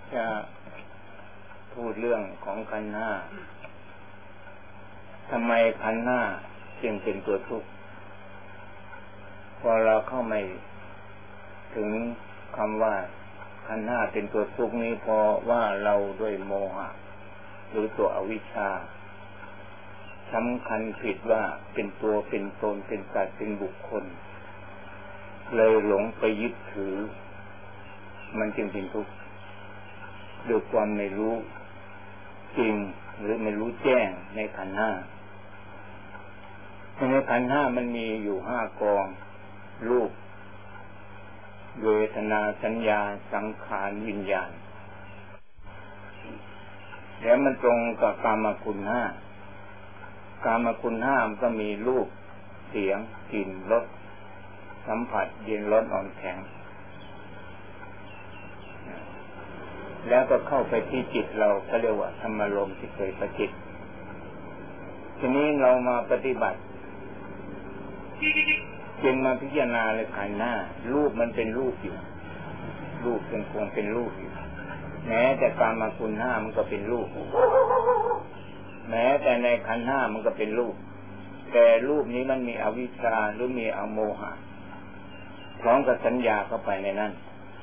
จะพูดเรื่องของขันธ์ห้าทำไมขันธ์ห้าจึงเป็นตัวทุกข์พอเราเข้าไม่ถึงคำว่าขันธ์ห้าเป็นตัวทุกข์นี้เพราะว่าเราด้วยโมหะหรือตัวอวิชชาสำคัญผิดว่าเป็นตัวเป็นตนเป็นสัตว์เป็นบุคคลเลยหลงไปยึดถือมันจึงเป็นทุกข์ด้วยความไม่รู้จริงหรือไม่รู้แจ้งในขันธ์ห้าในขันธ์ห้ามันมีอยู่ห้ากองรูปเวทนาสัญญาสังขารวิญญาณแล้วมันตรงกับกามคุณห้ากามคุณห้ามันก็มีรูปเสียงกลิ่นรสสัมผัสเย็นร้อนอ่อนแข็งแล้วก็เข้าไปที่จิตเราเขาเรียกว่าธรรมารมณ์ที่เคยประจิตทีนี้เรามาปฏิบัติจึงมาพิจารณาเลยขันธ์หน้ารูปมันเป็นรูปอยู่รูปเป็นคงเป็นรูปอยู่แม้แต่กามคุณห้ามันก็เป็นรูปแม้แต่ในขันธ์ห้ามันก็เป็นรูปแต่รูปนี้มันมีอวิชชาหรือมีอโมหะพร้อมกับสัญญาเข้าไปในนั้น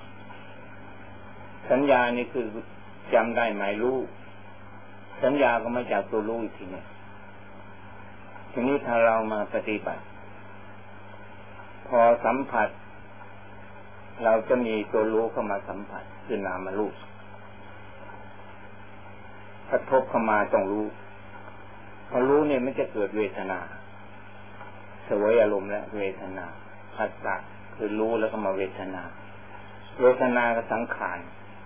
สัญญานี่คือจำได้หมายรู้สัญญาก็มาจากตัวรู้อีกทีนึงทีนี้ถ้าเรามาปฏิบัติพอสัมผัสเราจะมีตัวรู้เข้ามาสัมผัสคือนามรูปกระทบเข้ามาต้องรู้พอรู้เนี่ยมันจะเกิดเวทนาเสวยอารมณ์และเวทนาผัสสะคือรู้แล้วก็มาเวทนาเวทนากับสังขาร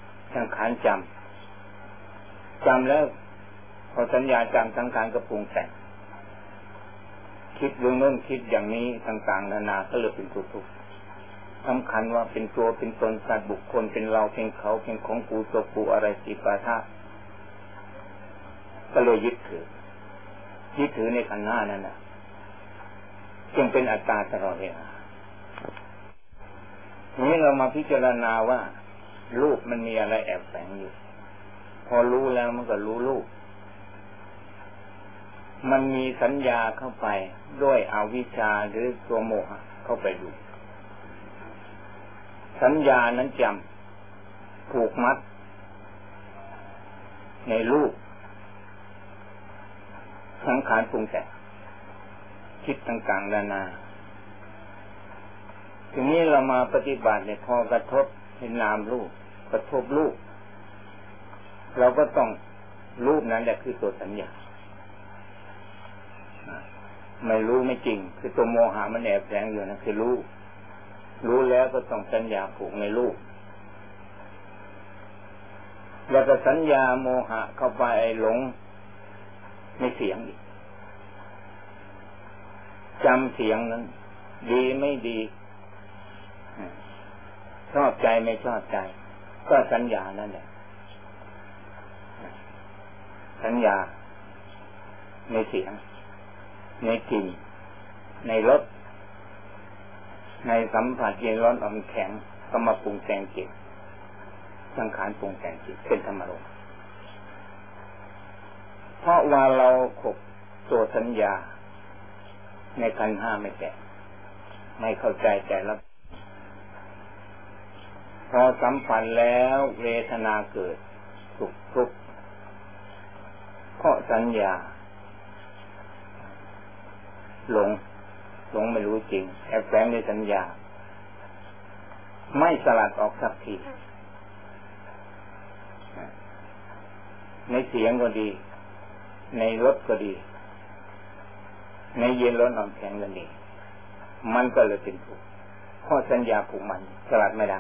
จำแล้วพอสัญญาจำสังขารก็ปรุงแต่งคิดเรื่องโน้นคิดอย่างนี้ต่างๆนานาก็เลยเป็นตัวทุกข์สำคัญว่าเป็นตัวเป็นตนสัตว์บุคคลเป็นเราเป็นเขาเป็นของกูตัวกูอะไรสิปาทะก็เลยยึดถือในขันธ์ห้านั่นน่ะจึงเป็นอัตตาตลอดเวลาทีนี้เรามาพิจารณาว่ารูปมันมีอะไรแอบแฝงอยู่พอรู้แล้วมันก็รู้รูปมันมีสัญญาเข้าไปด้วยอวิชชาหรือตัวโมหะเข้าไปดูสัญญานั้นจำผูกมัดในรูปสังขารปรุงแต่งคิดต่างๆนานาทีนี้เรามาปฏิบัติเนี่ยพอกระทบเห็นนามรูปกระทบรูปเราก็ต้องรูปนั้นแหละคือตัวสัญญาไม่รู้ไม่จริงคือตัวโมหะมันแอบแฝงอยู่นะคือรู้แล้วก็ต้องสัญญาผูกในรูปแล้วก็สัญญาโมหะเข้าไปหลงในเสียงอีกจำเสียงนั้นดีไม่ดีชอบใจไม่ชอบใจก็สัญญานั่นแหละสัญญาในเสียงในกลิ่นในรสในสัมผัสเย็นร้อนอ่อนแข็งก็มาปรุงแต่งจิตสังขารปรุงแต่งจิตเป็นธรรมารมณ์เพราะว่าเราขบตัวสัญญาในขันธ์ห้าไม่แตกไม่เข้าใจแต่ละพอสัมผัสแล้วเวทนาเกิดสุขทุกข์เพราะสัญญาหลงไม่รู้จริงแอบแฝงในสัญญาไม่สลัดออกสักทีในเสียงก็ดีในรสก็ดีในเย็นร้อนอ่อนแข็งก็ดีมันก็เลยเป็นทุกข์เพราะสัญญาผูกมันสลัดไม่ได้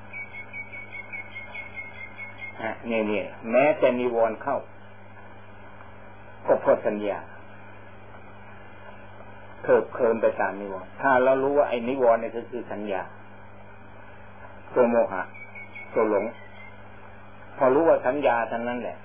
นี่แม้แต่นิวรณ์เข้าก็เพราะสัญญาเคิมไปตามนิวรณ์ถ้าเรารู้ว่าไอ้นิวรณ์เนี่ยก็คือสัญญาตัวโมหะตัวหลงพอรู้ว่าสัญญาเท่านั้นแหละ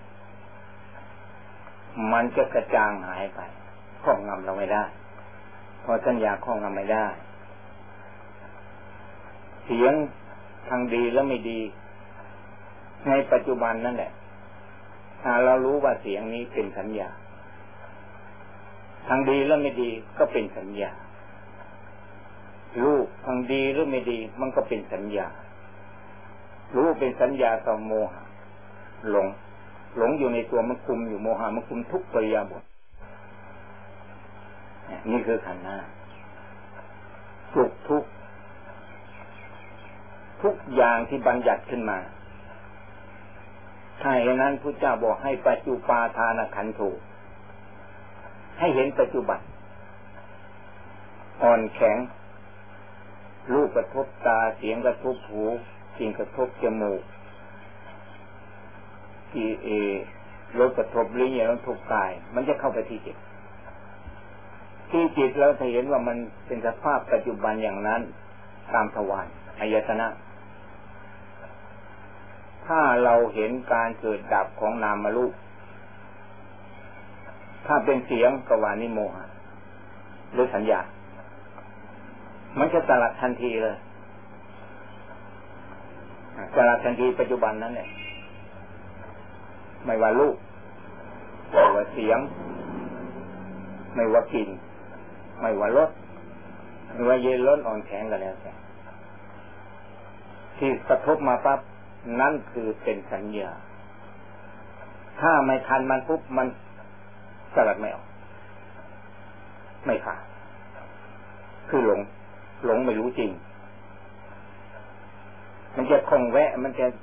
มันจะกระจางหายไปครอบงำเราไม่ได้พอสัญญาครอบงำไม่ได้เสียงทางดีและไม่ดีในปัจจุบันนั่นแหละถ้าเรารู้ว่าเสียงนี้เป็นสัญญาทางดีแล้วไม่ดีก็เป็นสัญญารูปทางดีหรือไม่ดีมันก็เป็นสัญญารู้เป็นสัญญาต่อโมหะหลงอยู่ในตัวมันคุมอยู่โมหะมันคุมทุกปริยาบทนี่คือขันธ์ห้าสุขทุกอย่างที่บัญญัติขึ้นมาถ้าอย่างนั้นพุทธเจ้าบอกให้ปัจจุปาทานขันธ์โธให้เห็นปัจจุบันอ่อนแข็งรูปกระทบตาเสียงกระทบหูสิ่งกระทบจมูกที่รสกระทบลิ้นอย่างนั้นทุกกายมันจะเข้าไปที่จิตเราจะเห็นว่ามันเป็นสภาพปัจจุบันอย่างนั้นตามทวารอายตนะถ้าเราเห็นการเกิดดับของนามรูปถ้าเป็นเสียงกวานิโมหะหรือสัญญามันจะสลัดทันทีเลยสลัดทันทีปัจจุบันนั้นเนี่ยไม่ว่ารูปไม่ว่าเสียงไม่ว่ากลิ่นไม่ว่ารสไม่ว่าเย็นร้อนอ่อนแข็งก็แล้วแต่ที่กระทบมาปั๊บนั่นคือเป็นสัญญาถ้าไม่ทันมันปุ๊บมันสลัดไม่ออกไม่ขาดคือหลงไม่รู้จริงมันจะคงแวะมันจะ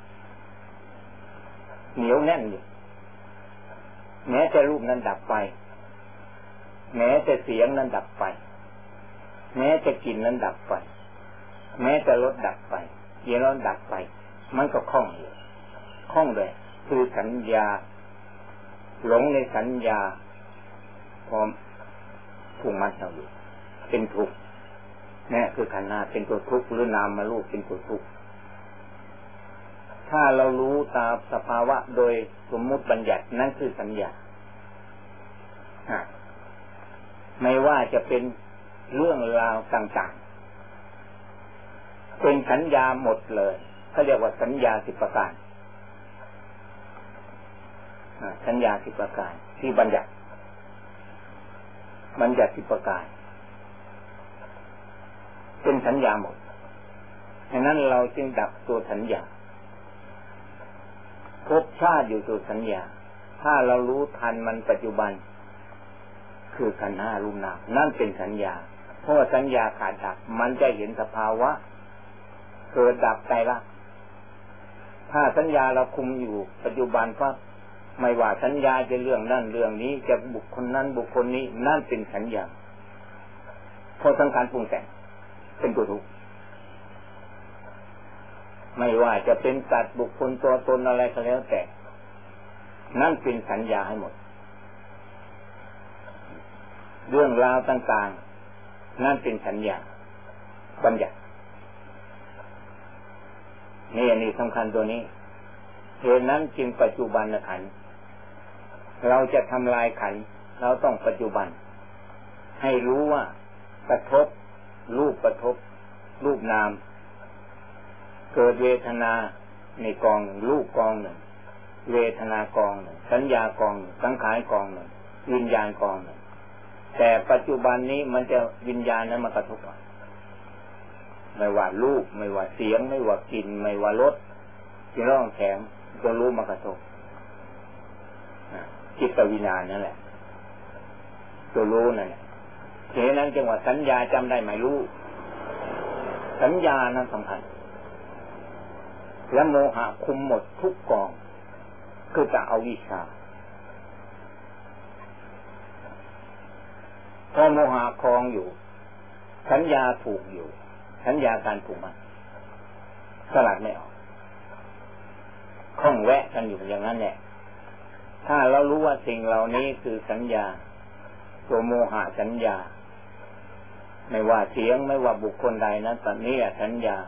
เหนียวแน่นอยู่แม้แต่รูปนั้นดับไปแม้แต่เสียงนั้นดับไปแม้แต่กลิ่นนั้นดับไปแม้แต่รสดับไปเย็นร้อนดับไปมันก็คล่องอยู่คล่องเลยคือสัญญาหลงในสัญญาพร้อมผูกมัดเราอยู่เป็นทุกข์นี่คือขันธ์ห้าเป็นตัวทุกข์หรือนามรูปเป็นตัวทุกข์ถ้าเรารู้ตามสภาวะโดยสมมุติบัญญัตินั่นคือสัญญาไม่ว่าจะเป็นเรื่องราวต่างๆเป็นสัญญาหมดเลยเขาเรียกว่าสัญญา10ประการสัญญา10ประการที่บัญญัติ10ประการเป็นสัญญาหมดฉะนั้นเราจึงดับตัวสัญญาภพชาติอยู่ตัวสัญญาถ้าเรารู้ทันมันปัจจุบันคือขันธ์ห้ารูปนามนั่นเป็นสัญญาเพราะว่าสัญญาขาดดับมันจะเห็นสภาวะเกิดดับไตรลักษณ์ถ้าสัญญาเราคุมอยู่ปัจจุบันว่าไม่ว่าสัญญาจะเรื่องนั่นเรื่องนี้จะบุคคลนั้นบุคคลนี้นั่นเป็นสัญญาเพราะสังขารปรุงแต่งเป็นตัวทุกข์ไม่ว่าจะเป็นสัตว์บุคคลตัวตนอะไรก็แล้วแต่นั่นเป็นสัญญาให้หมดเรื่องราวต่างๆนั่นเป็นสัญญาบัญญัตินี่สำคัญตัวนี้เหตุนั้นจึงปัจจุบันขันธ์เราจะทำลายขันธ์เราต้องปัจจุบันให้รู้ว่ากระทบรูปกระทบรูปนามเกิดเวทนาในกองหนึ่งรูปกองหนึ่งเวทนากองหนึ่งสัญญากองหนึ่งสังขารกองหนึ่งวิญญาณกองหนึ่งแต่ปัจจุบันนี้มันจะวิญญาณนั้นมากระทบไม่ว่ารูปไม่ว่าเสียงไม่ว่ากลิ่นไม่ว่ารสที่ร้องแข็งตัวรู้มากระทบจิตวิญญาณนั่นแหละตัวรู้นั่นแหละฉะนั้นจังหวะสัญญาจำได้ไหมรู้สัญญานั้นสำคัญและโมหะคุมหมดทุกกองคือจะเอาวิชาพอโมหะครองอยู่สัญญาถูกอยู่สัญญาการผูกมันสลัดไม่ออกคล้องแวะกันอยู่อย่างนั้นแหละถ้าเรารู้ว่าสิ่งเหล่านี้คือสัญญาตัวโมหะสัญญาไม่ว่าเสียงไม่ว่าบุคคลใดนั้นตอนนี้สัญญา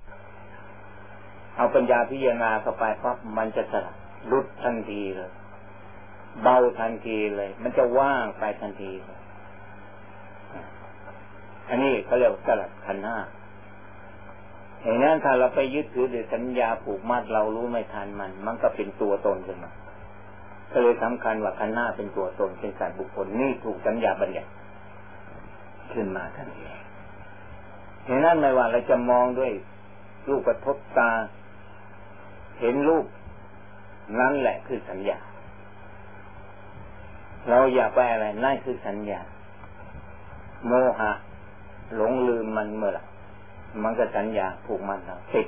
เอาปัญญาพิจารณาเข้าไปปั๊บมันจะสลัดลุดทันทีเลยเบาทันทีเลยมันจะว่างไปทันทีอันนี้เขาเรียกสลัดขันธ์ห้าอย่างนั้นถ้าเราไปยึดถือด้วยสัญญาผูกมัดเรารู้ไม่ทันมันก็เป็นตัวตนขึ้นมาก็เลยสำคัญว่าขันธ์ห้าเป็นตัวตนเป็นสัตว์บุคคลนี่ถูกสัญญาบัญญัติขึ้นมาทันทีอย่างนั้นไม่ว่าเราจะมองด้วยรูปกระทบตาเห็นรูปนั่นแหละคือสัญญาเราอย่าไปอะไรนั่นคือสัญญาโมหะหลงลืมมันเมื่อไหร่มันก็สัญญาผูกมันเราติด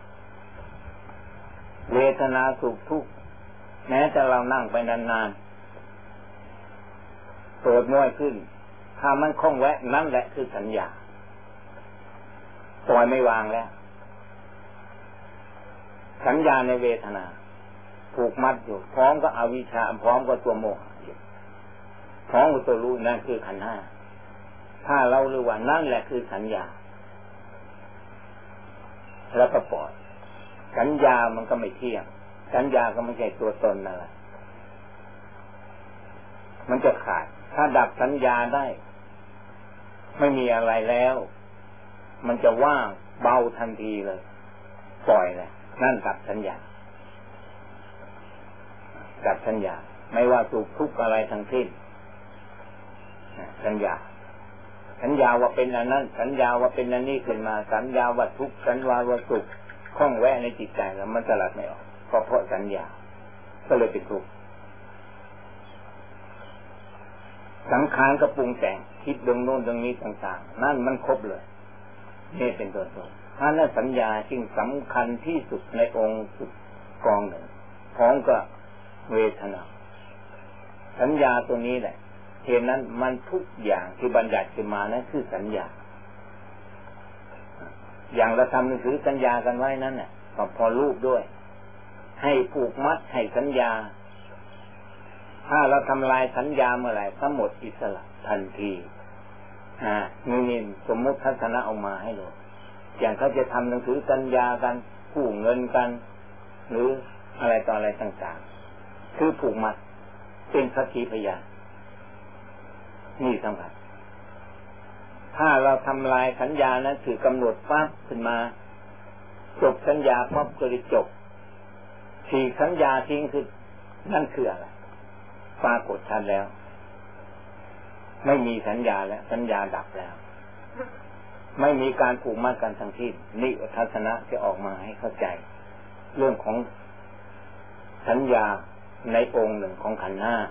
เวทนาสุขทุกข์แม้แต่เรานั่งไปนานๆเปิดน้อยขึ้นถ้ามันคล่องแวะนั่นแหละคือสัญญาปล่อยไม่วางแล้วสัญญาในเวทนาผูกมัดอยู่พร้อมก็อวิชชาพร้อมก็ตัวโมหะอยู่พร้อมกับตัวรู้นั่นคือขันธ์ห้าถ้าเรารู้ว่านั่นแหละคือสัญญาแล้วก็ปล่อยสัญญามันก็ไม่เที่ยงสัญญาก็ไม่ใช่ตัวตนนั่นแหละมันจะขาดถ้าดับสัญญาได้ไม่มีอะไรแล้วมันจะว่างเบาทันทีเลยปล่อยเลยนั่นดับสัญญาดับสัญญาไม่ว่าสุขทุกข์อะไรทั้งสิ้นสัญญาว่าเป็นอันนั้นสัญญาว่าเป็นอันนี้ขึ้นมาสัญญาว่าทุกข์สัญญาว่าสุขคล้องแวะในจิตใจแล้วมันสลัดไม่ออกเพราะสัญญาก็เลยเป็นทุกข์สังขารก็ปรุงแต่งคิดเรื่องโน้นเรื่องนี้ต่างๆนั่นมันครบเลยนี่เป็นตัวตนถ้านั้นสัญญาจึงสำคัญที่สุดในองค์สุดกองหนึ่งพร้อมกับเวทนาสัญญาตัวนี้แหละเหตุนั้นมันทุกอย่างที่บัญญัติขึ้นมานั้นคือสัญญาอย่างเราทำหนังสือสัญญากันไว้นั้นเนี่ยก็พอรูปด้วยให้ผูกมัดให้สัญญาถ้าเราทำลายสัญญาเมื่อไหร่ทั้งหมดอิสระทันทีนี่สมมติทัศนะออกมาให้ดูอย่างเขาจะทำหนังสือสัญญากันกู้เงินกันหรืออะไรต่ออะไรต่างๆคือผูกมัดเป็นสักขีพยานนี่สำคัญถ้าเราทำลายสัญญานั้นถือกำหนดปั๊บขึ้นมาจบสัญญาปั๊บก็เลยจบฉีกสัญญาทิ้งคือนั่นคืออะไรปรากฏชัดแล้วไม่มีสัญญาแล้วสัญญาดับแล้วไม่มีการผูกมัดกันทั้งสิ้นนี่ทัศนะจะออกมาให้เข้าใจเรื่องของสัญญาในองค์หนึ่งของขันธ์ห้า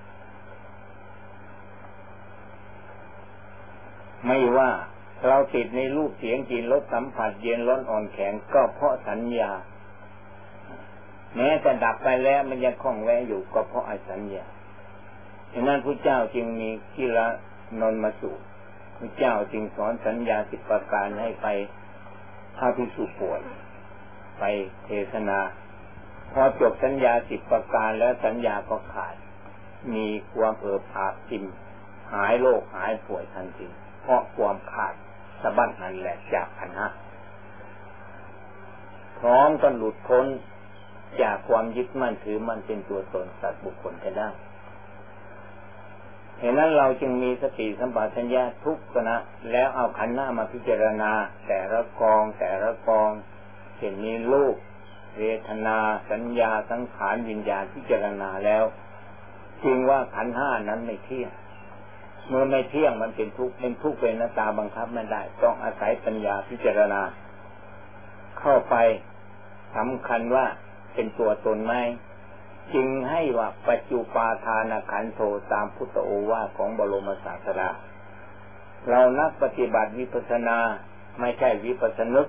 ไม่ว่าเราติดในรูปเสียงกลิ่นรสสัมผัสเย็นร้อนอ่อนแข็งก็เพราะสัญญาแม้จะดับไปแล้วมันยังคล้องแวะอยู่ก็เพราะอสัญญาฉะนั้นพระเจ้าจึงมีกิรนนมาสูตรพระเจ้าจึงสอนสัญญา10ประการให้ไปพาภิกษุป่วยไปเทศนาพอจบสัญญา10ประการแล้วสัญญาก็ขาดมีความอาบอิ่มหายโรคหายป่วยทันทีเพราะความขาดสะบั้นนั่นแหละจากขันธ์ห้าพร้อมกันหลุดพ้นจากความยึดมั่นถือมั่นเป็นตัวตนสัตว์บุคคลจะได้เหตุนั้นเราจึงมีสติสัมปชัญญะทุกขณะแล้วเอาขันธ์ห้ามาพิจารณาแต่ละกองเช่นนี้รูปเวทนาสัญญาสังขารวิญญาณพิจารณาแล้วจริงว่าขันธ์ห้านั้นไม่เที่ยงเมื่อไม่เที่ยงมันเป็นทุกข์เป็นหน้าตาบังคับไม่ได้ต้องอาศัยปัญญาพิจารณาเข้าไปสำคัญว่าเป็นตัวตนไหมจึงให้ว่าปัจจุปาทานขันโธตามพุทธโอวาทของบรมศาสดาเรานักปฏิบัติวิปัสสนาไม่ใช่วิปัสสนึก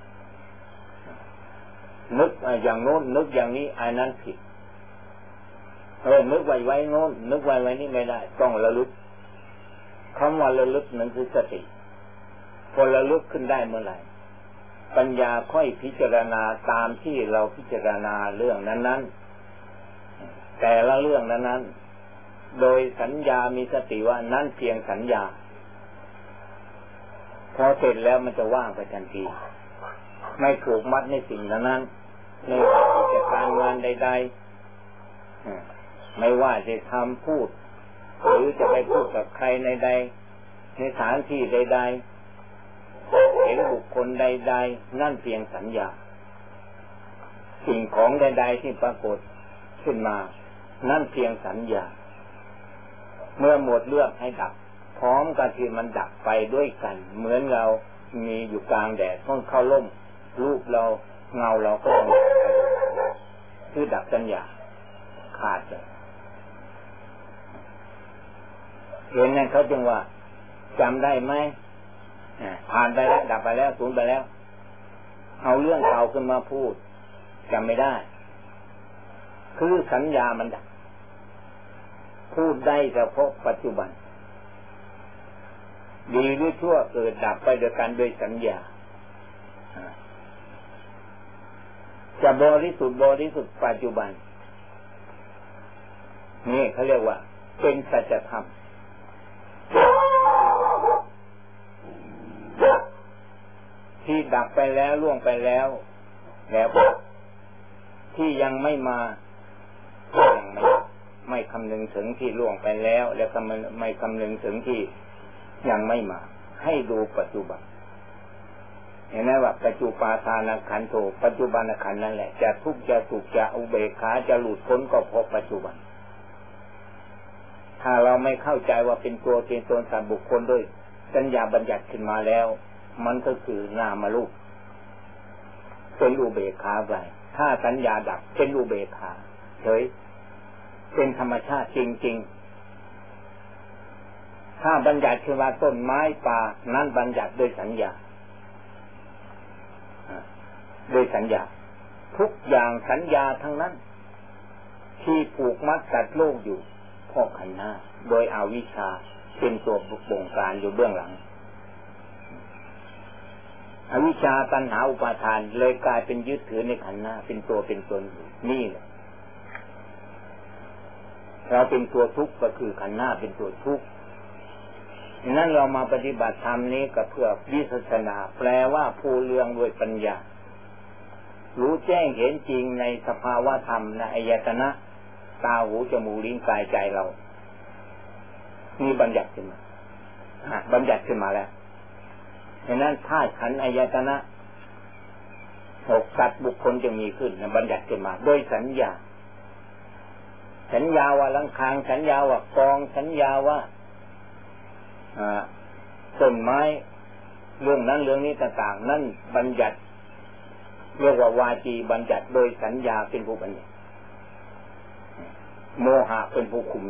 อย่างโน้นนึกอย่างนี้อันนั้นผิดนึกไว้โน้นนึกไว้นี่ไม่ได้ต้องระลึกคำว่าระลึกนั้นคือสติพอระลึกขึ้นได้เมื่อไหร่ปัญญาค่อยพิจารณาตามที่เราพิจารณาเรื่องนั้นๆแต่ละเรื่องนั้นๆโดยสัญญามีสติว่านั่นเพียงสัญญาพอเสร็จแล้วมันจะว่างไปทันทีไม่ผูกมัดในสิ่งนั้นในกิจการงานใดๆไม่ว่าจะทำพูดหรือจะไปพูดกับใครในใดในสถานที่ใดๆเห็นบุคคลใดๆนั่นเพียงสัญญาสิ่งของใดๆที่ปรากฏขึ้นมานั่นเพียงสัญญาเมื่อหมดเรื่องให้ดับพร้อมกันที่มันดับไปด้วยกันเหมือนเรามีอยู่กลางแดดต้องเข้าร่มรูปเราเงาเราก็ต้องคือดับสัญญาขาดเลยเห็นนั่นเขาจึงว่าจำได้ไหมผ่านไปแล้วดับไปแล้วสูญไปแล้วเอาเรื่องเก่าขึ้นมาพูดจำไม่ได้คือสัญญามันดับพูดได้เฉพาะปัจจุบันดีหรือชั่วเกิดดับไปด้วยกันโดยสัญญาจะบริสุทธิ์ปัจจุบันนี่เขาเรียกว่าเป็นสัจธรรมที่ดับไปแล้วล่วงไปแล้วที่ยังไม่มายังไม่คำนึงถึงที่ล่วงไปแล้วแล้วก็ไม่คำนึงถึงที่ยังไม่มาให้ดูปัจจุบันเห็นไหมว่าปัจจุปาทานขันโธปัจจุบันขันธ์นั่นแหละจะทุกข์จะสุขจะอุเบกขาจะหลุดพ้นก็เพราะปัจจุบันถ้าเราไม่เข้าใจว่าเป็นตัวเป็นตนสัตว์บุคคลด้วยสัญญาบัญญัติขึ้นมาแล้วมันก็คือนามรูปเป็นอุเบกขาไปถ้าสัญญาดับเป็นอุเบกขาเฉยเป็นธรรมชาติจริงๆถ้าบัญญัติคือว่าต้นไม้ป่านั้นบัญญัติโดยสัญญาทุกอย่างสัญญาทั้งนั้นที่ผูกมัดสัตว์โลกอยู่เพราะขันธ์ห้าโดยอวิชชาเป็นตัวบงการอยู่เบื้องหลังอวิชชาตัณหาอุปาทานเลยกลายเป็นยึดถือในขันธ์ห้าเป็นตัวเป็นตนอยู่นี่แหละเราเป็นตัวทุกข์ก็คือขันธ์ห้าเป็นตัวทุกข์ฉะนั้นเรามาปฏิบัติธรรมนี้ก็เพื่อวิปัสสนาแปลว่าผู้เรืองด้วยปัญญารู้แจ้งเห็นจริงในสภาวะธรรมในอายตนะตาหูจมูกลิ้นกายใจเรามีบัญญัติขึ้นมาแล้วฉะนั้นธาตุขันธ์อายตนะ6สัตว์บุคคลจะมีขึ้นบัญญัติขึ้นมาโดยสัญญาว่าลังคางสัญญาว่ากองสัญญาว่าต้นไม้เรื่องนั้นเรื่องนี้ต่างๆนั่นบัญญัติเรียกว่าวาจีบัญญัติโดยสัญญาเป็นผู้บัญญัติโมหะเป็นผู้คุม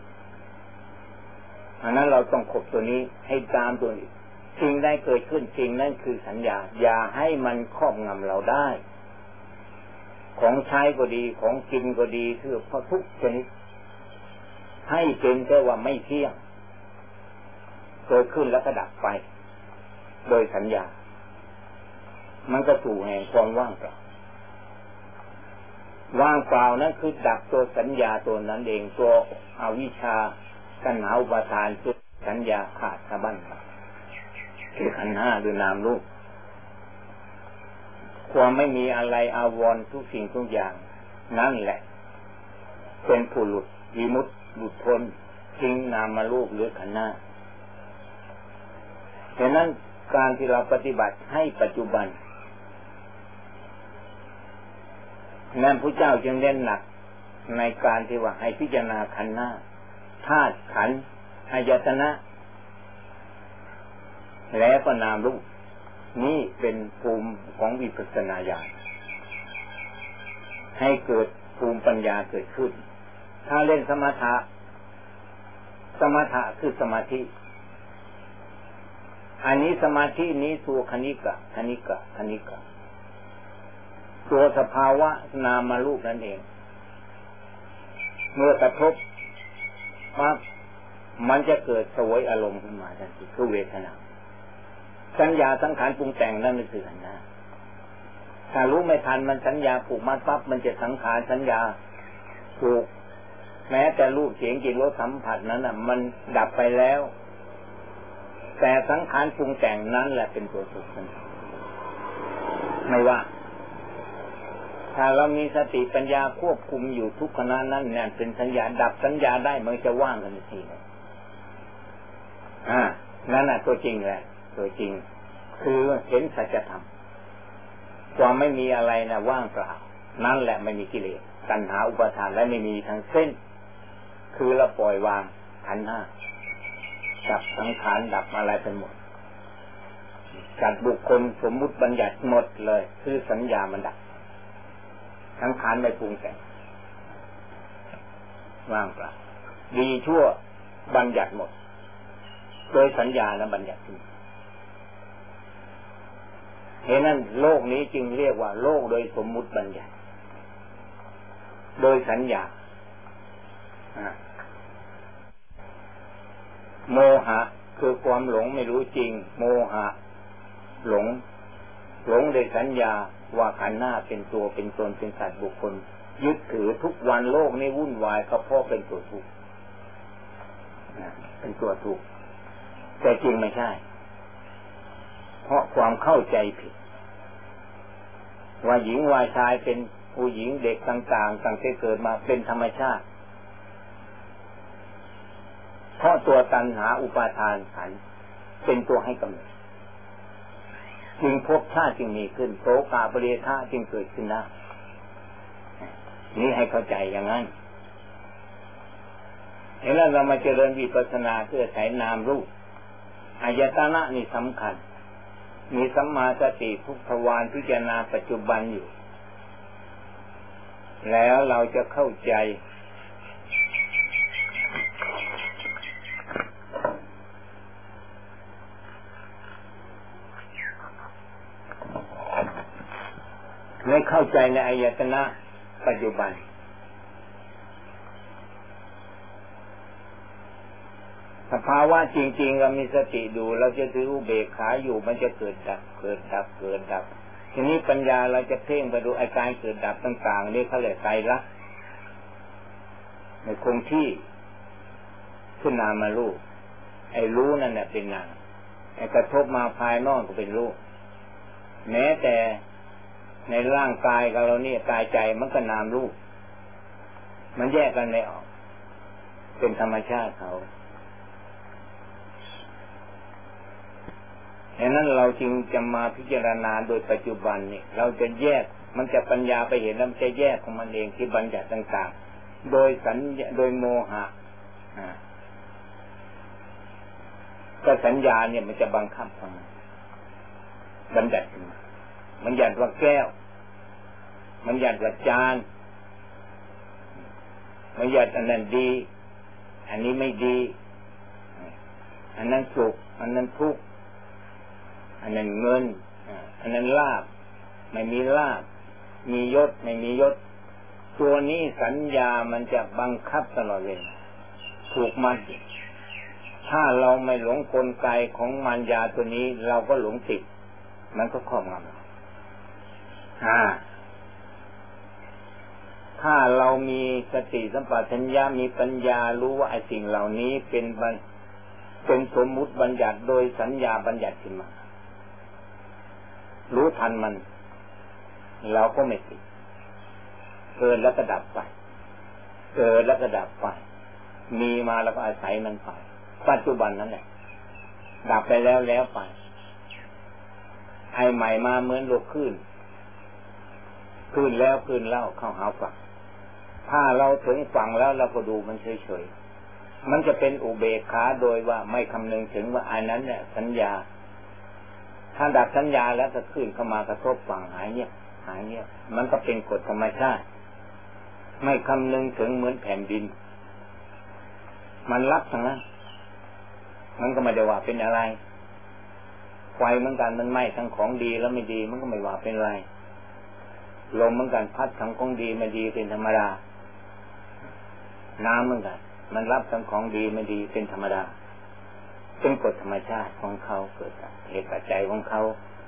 อันนั้นเราต้องขบตัวนี้ให้ตามตัวนี้สิ่งใดเกิดขึ้นสิ่งนั้นคือสัญญาอย่าให้มันครอบงำเราได้ของใช้ก็ดีของกินก็ดีคือพอทุกชนิดให้เป็นแต่ว่าไม่เที่ยงเกิดขึ้นแล้วก็ดับไปโดยสัญญามันก็สู่แห่งความว่างเปล่านั้นคือดับตัวสัญญาตัวนั้นเองตัวอวิชชาตัณหาอุปาทานตัวสัญญาขาดสะบั้นคือขันธ์ห้าหรือนามรูปความไม่มีอะไรอาวรณ์ทุกสิ่งทุกอย่างนั่นแหละเป็นผู้หลุดวิมุตติหลุดพ้นทิ้งนามรูปหรือขันธ์ห้าฉะนั้นการที่เราปฏิบัติให้ปัจจุบันนั้นพระเจ้าจึงเน้นหนักในการที่ว่าให้พิจารณาขันธ์ห้าธาตุขันธ์อายตนะและก็นามรูปนี่เป็นภูมิของวิปัสสนาญาณให้เกิดภูมิปัญญาเกิดขึ้นถ้าเล่นสมถะคือสมาธิอันนี้สมาธินี้ตัวคณิกะตัวสภาวะนามรูปนั่นเองเมื่อกระทบปั๊บมันจะเกิดเสวยอารมณ์ขึ้นมาทันทีคือเวทนาสัญญาสังขารปรุงแต่งนั่นคือขันธ์ห้าถ้ารู้ไม่ทันมันสัญญาผูกมัดปั๊บมันจะสังขารสัญญาผูกแม้แต่รูปเสียงกลิ่นรสสัมผัสนั้นมันดับไปแล้วแต่สังขารปรุงแต่งนั้นแหละเป็นตัวทุกข์ไม่ว่าถ้าเรามีสติปัญญาควบคุมอยู่ทุกขณะนั้นเนี่ยเป็นสัญญาดับสัญญาได้มันจะว่างกันทันทีนั่นน่ะตัวจริงแหละตัวจริงคือเห็นสัจธรรมความไม่มีอะไรนะว่างเปล่านั่นแหละไม่มีกิเลสตัณหาอุปาทานและไม่มีทั้งเส้นคือเราปล่อยวางขันธ์ห้าดับสังขารดับอะไรเป็นหมดจัดบุคคลสมมุติบัญญัติหมดเลยคือสัญญามันดับสังขารไม่ปรุงแต่งว่างเปล่าดีชั่วบัญญัติหมดโดยสัญญาและบัญญัติเหตุนั้นโลกนี้จึงเรียกว่าโลกโดยสมมุติบัญญัติโดยสัญญาโมหะคือความหลงไม่รู้จริงโมหะหลงโดยสัญญาว่าขันธ์หน้าเป็นตัวเป็นตนเป็นสัตว์บุคคลยึดถือทุกวันโลกนี้วุ่นวายก็เพราะเป็นตัวทุกข์เป็นตัวทุกข์แต่จริงไม่ใช่เพราะความเข้าใจผิดว่าหญิงว่าชายเป็นผู้หญิงเด็กต่างๆตั้งแต่เกิดมาเป็นธรรมชาติเพราะตัวตัณหาอุปาทานขันธ์เป็นตัวให้กำเนิดจึงภพชาติจึงมีขึ้นโสกาปริเทะจึงเกิดขึ้นได้นี่ให้เข้าใจอย่างนั้นเห็นแล้วเรามาเจริญวิปัสสนาเพื่อใช้นามรูปอายตนะนี่สำคัญมีสัมมาสติทุกทวารพิจารณาปัจจุบันอยู่แล้วเราจะเข้าใจไม่เข้าใจในอายตนะปัจจุบันสภาวะจริงๆเรามีสติดูเราจะถืออุเบกขาอยู่มันจะเกิดดับเกิดดับเกิดดับทีนี้ปัญญาเราจะเพ่งไปดูอาการเกิดดับต่างๆนี่เขาเรียกไตรลักษณ์ในคงที่ขึ้นนามารู้ไอ้รู้นั่นแหละเป็นนามไอ้กระทบมาภายนอกก็เป็นรู้แม้แต่ในร่างกายกับเราเนี่ยกายใจมันก็นามรูปมันแยกกันไม่ออกเป็นธรรมชาติเขาฉะนั้นเราจึงจะมาพิจารณาโดยปัจจุบันนี่เราจะแยกมันจะปัญญาไปเห็นแล้วมันจะแยกของมันเองที่บัญญัติต่างๆโดยสัญญาโดยโมหะก็สัญญาเนี่ยมันจะบังคับของมันบัญญัติมันหยัดว่าแก้วมันหยัดว่าจานมันหยัดอันนั้นดีอันนี้ไม่ดีอันนั้นสุขอันนั้นทุกข์อันนั้นเงินอันนั้นลาภไม่มีลาภมียศไม่มียศตัวนี้สัญญามันจะบังคับตลอดเวลาถูกมัดถ้าเราไม่หลงกลไกของมารยาตัวนี้เราก็หลงติดมันก็ครอบงำถ้าเรามีสติสัมปชัญญะมีปัญญารู้ว่าไอ้สิ่งเหล่านี้เป็นสมมุติบัญญัติโดยสัญญาบัญญัติขึ้นมารู้ทันมันเราก็ไม่ติดเกิดแล้วก็ดับไปเกิดแล้วก็ดับไปมีมาแล้วก็อาศัยมันไปปัจจุบันนั่นแหละดับไปแล้วไปไอ้ใหม่มาเหมือนลูกคลื่นแล้วคลื่นเล่าเข้าหาฝั่งถ้าเราถึงฝั่งแล้วเราก็ดูมันเฉยๆมันจะเป็นอุเบกขาโดยว่าไม่คำนึงถึงว่าอันนั้นเนี่ยสัญญาถ้าดับสัญญาแล้วก็คลื่นเข้ามากระทบฝั่งหายเงียบมันก็เป็นกฎธรรมชาติไม่คำนึงถึงเหมือนแผ่นดินมันรับทั้งนั้นมันก็ไม่ได้ว่าเป็นอะไรไฟเหมือนกันมันไหม้ทั้งของดีแล้วไม่ดีมันก็ไม่ว่าเป็นไรลมเหมือนกันพัดทั้งของดีไม่ดีเป็นธรรมดาน้ำเหมือนกันมันรับทั้งของดีไม่ดีเป็นธรรมดาเป็นกฎธรรมชาติของเขาเกิดจากเหตุปัจจัยของเขา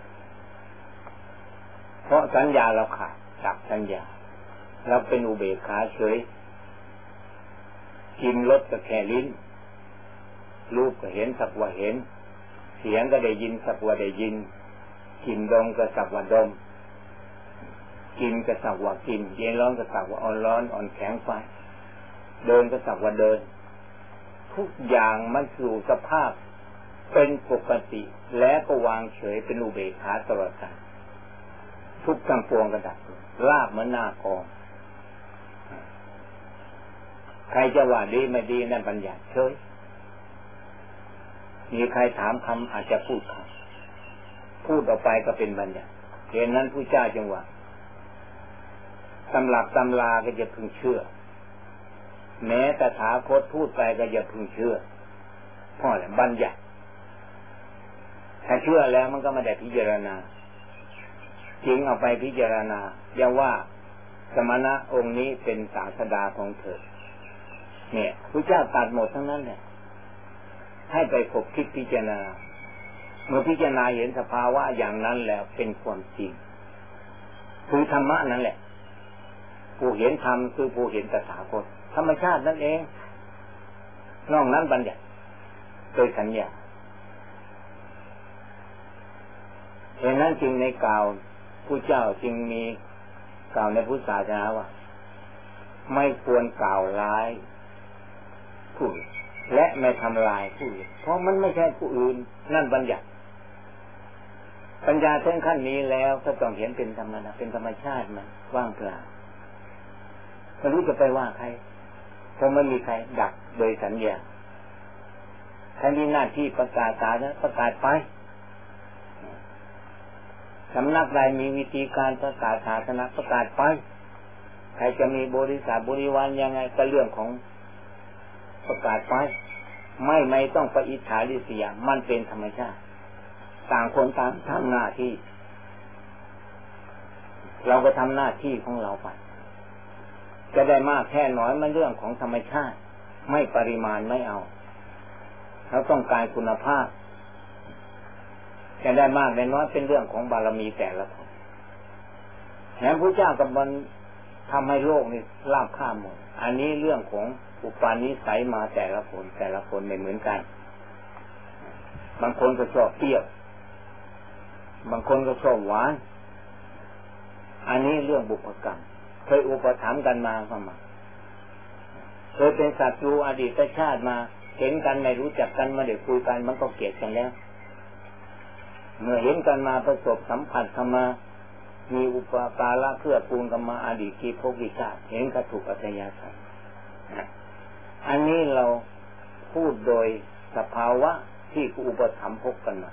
เพราะสัญญาเราขาดดับสัญญาเราเป็นอุเบกขาเฉยกินรสก็แค่ลิ้นรูปก็เห็นสักว่าเห็นเสียงก็ได้ยินสักว่าได้ยินกลิ่นดมก็สักว่าดมกินก็สักว่ากินเย็นร้อนก็สักว่าอ่อนร้อนอ่อนแข็งไฟเดินก็สักว่าเดินทุกอย่างมันสู่สภาพเป็นปกติและก็วางเฉยเป็นอุเบกขาตลอดกาลทุกข์ทั้งปวงกระดับราบเหมือนหน้ากองใครจะว่าดีไม่ดีนั่นบัญญัติเฉยมีใครถามคำอาจจะพูดออกไปก็เป็นบัญญัติเหตุนั้นผู้เจ้าจึงว่าตำรับตำราก็จะพึงเชื่อแม้แต่ถาคตพูดไปก็อย่าพึงเชื่อเพราะอะไรบัญญัติถ้าเชื่อแล้วมันก็ไม่ได้พิจารณาจริงเอาไปพิจารณาอย่าว่าสมณะองค์นี้เป็นศาสดาของเธอเนี่ยพระเจ้าตัดหมดทั้งนั้นเนี่ยให้ไปคบคิดพิจารณาเมื่อพิจารณาเห็นสภาวะอย่างนั้นแล้วเป็นความจริงคือธรรมะนั่นแหละผู้เห็นธรรมคือผู้เห็นตถาคตธรรมชาตินั่นเองนอกนั้นบัญญัติโดยสัญญาเหตุนั้นจึงในกล่าวผู้เจ้าจึงมีกล่าวในพุทธศาสนาว่าไม่ควรกล่าวร้ายผู้อื่นและไม่ทำลายผู้อื่นเพราะมันไม่ใช่ผู้อื่นนั่นบัญญัติปัญญาถึงขั้นนี้แล้วก็ต้องเห็นเป็นธรรมะเป็นธรรมชาติมันว่างเปล่าไม่รู้จะไปว่าใครเพราะไม่มีใครดักโดยสัญญาใครมีหน้าที่ประกาศศาสนาประกาศไปสำนักใดมีวิธีการประกาศศาสนาประกาศไปใครจะมีบริษัทบริวารยังไงก็เรื่องของประกาศไปไม่ต้องไปอิจฉาริษยามันเป็นธรรมชาติต่างคนต่างทำหน้าที่เราก็ทำหน้าที่ของเราไปจะได้มากแค่น้อยมันเรื่องของธรรมชาติไม่ปริมาณไม่เอาเราต้องการคุณภาพจะได้มากได้น้อยเป็นเรื่องของบารมีแต่ละคนแม้พระเจ้ากับมันทำให้โลกนี้ราบคาบหมดอันนี้เรื่องของอุปนิสัยมาแต่ละคนไม่เหมือนกันบางคนก็ชอบเปรี้ยวบางคนก็ชอบหวานอันนี้เรื่องบุพกรรมเคยอุปถัมภ์กันมาเข้ามาเคยเป็นศัตรูอดีตชาติมาเห็นกันไม่รู้จักกันไม่ได้คุยกันมันก็เกลียดกันแล้วเมื่อเห็นกันมาประสบสัมผัสกันมามีอุปการะเกื้อกูลกันมาอดีตกี่ภพกี่ชาติเห็นกระถูกอัตยาศัยอันนี้เราพูดโดยสภาวะที่อุปถัมภ์พบกันมา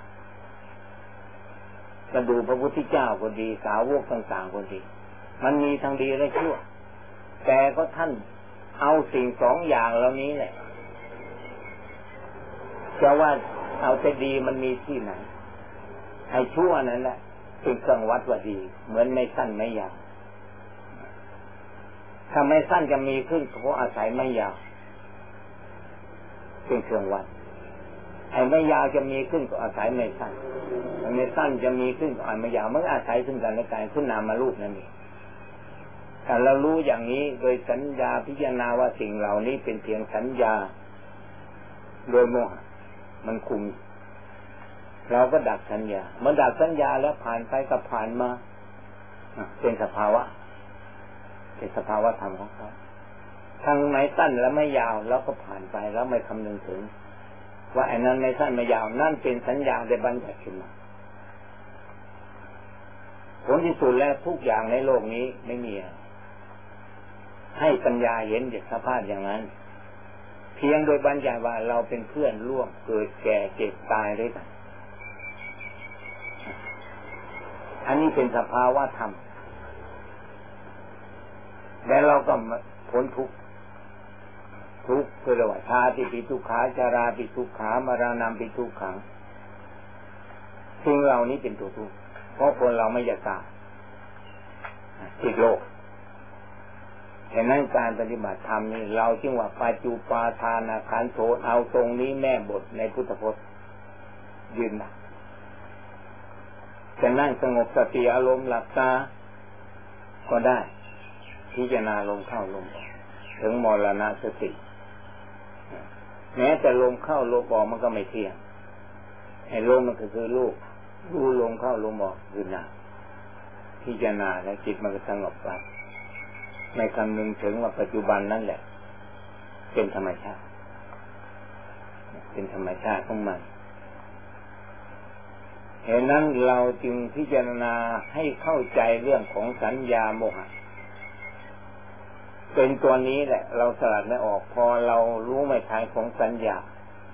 ก็ดูพระพุทธเจ้าก็ดีสาวกต่างๆก็ดีมันมีทั้งดีและชั่วแต่ก็ท่านเอาสิ่งสองอย่างเหล่านี้แหละจะว่าเอาแต่ดีมันมีที่ไหนไอ้ชั่วนั่นแหละเป็นเครื่องวัดว่าดีเหมือนไม่สั้นไม่ยาวถ้าไม่สั้นจะมีขึ้นเพราะอาศัยไม่ยาวเป็นเครื่องวัดไอ้ไม่ยาวจะมีขึ้นก็อาศัยไม่สั้นไอ้ไม่สั้นจะมีขึ้นก็อาศัยไม่ยาวมันอาศัยซึ่งกันและกันคุณนามารูปนั่นเองถ้าเรารู้อย่างนี้โดยสัญญาพิจารณาว่าสิ่งเหล่านี้เป็นเพียงสัญญาโดยโมหะมันคุมเราก็ดับสัญญาเมื่อดับสัญญาแล้วผ่านไปกับผ่านมาเป็นสภาวะธรรมของเขาทางไหนสั้นแล้วไม่ยาวแล้วก็ผ่านไปแล้วไม่คำนึงถึงว่าไอ้นั้นไม่สั้นไม่ยาวนั่นเป็นสัญญาได้บัญญัติขึ้นมาผลที่สุดแล้วทุกอย่างในโลกนี้ไม่มีให้ปัญญาเห็นเด็กสภาพอย่างนั้นเพียงโดยบัญญัติว่าเราเป็นเพื่อนร่วมเกิดแก่เจ็บตายด้วยกันอันนี้เป็นสภาวะธรรมแล้วเราก็พ้นทุกข์คือเรียกว่าชาติปิทุกขาชาราปิทุกขามรณะปิทุกขังสิ่งเหล่านี้เป็นตัวทุกข์เพราะคนเราไม่อยากตายติดโลกฉะนั้นการปฏิบัติธรรมนี่เราจึงว่าปัจจุปาทานาขันโธเอาตรงนี้แม่บทในพุทธพจน์ยืนนะจะนั่งสงบสติอารมณ์หลับตาก็ได้พิจารณาลมเข้าลมออกถึงมรณสติแม้แต่ลมเข้าลมออกมันก็ไม่เที่ยงไอ้ลมมันก็คือลูกดูลมเข้าลมออกคือนาพิจารณาแล้วจิตมันก็สงบไปไม่คำนึงถึงว่าปัจจุบันนั่นแหละเป็นธรรมชาติของมันเหตุนั้นเราจึงพิจารณาให้เข้าใจเรื่องของสัญญาโมหะเป็นตัวนี้แหละเราสลัดไม่ออกพอเรารู้ไม่ทันของสัญญา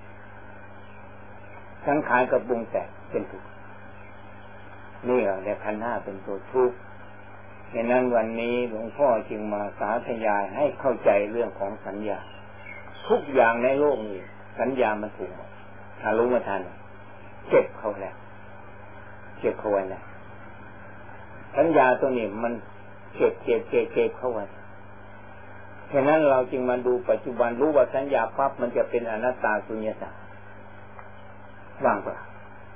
สังขารกับปรุงแต่งเป็นทุกข์นี่แหละขันธ์ห้าเป็นตัวทุกข์ดังนั้นวันนี้หลวงพ่อจึงมาสาธยายให้เข้าใจเรื่องของสัญญาทุกอย่างในโลกนี้สัญญามันถูกหมดถ้ารู้มาทันเก็บเขาแล้วเก็บเขาไว้แล้วสัญญาตัวนี้มันเก็บเข้าไว้ฉะนั้นเราจึงมาดูปัจจุบันรู้ว่าสัญญาปั๊บมันจะเป็นอนัตตาสุญญตาว่างเปล่า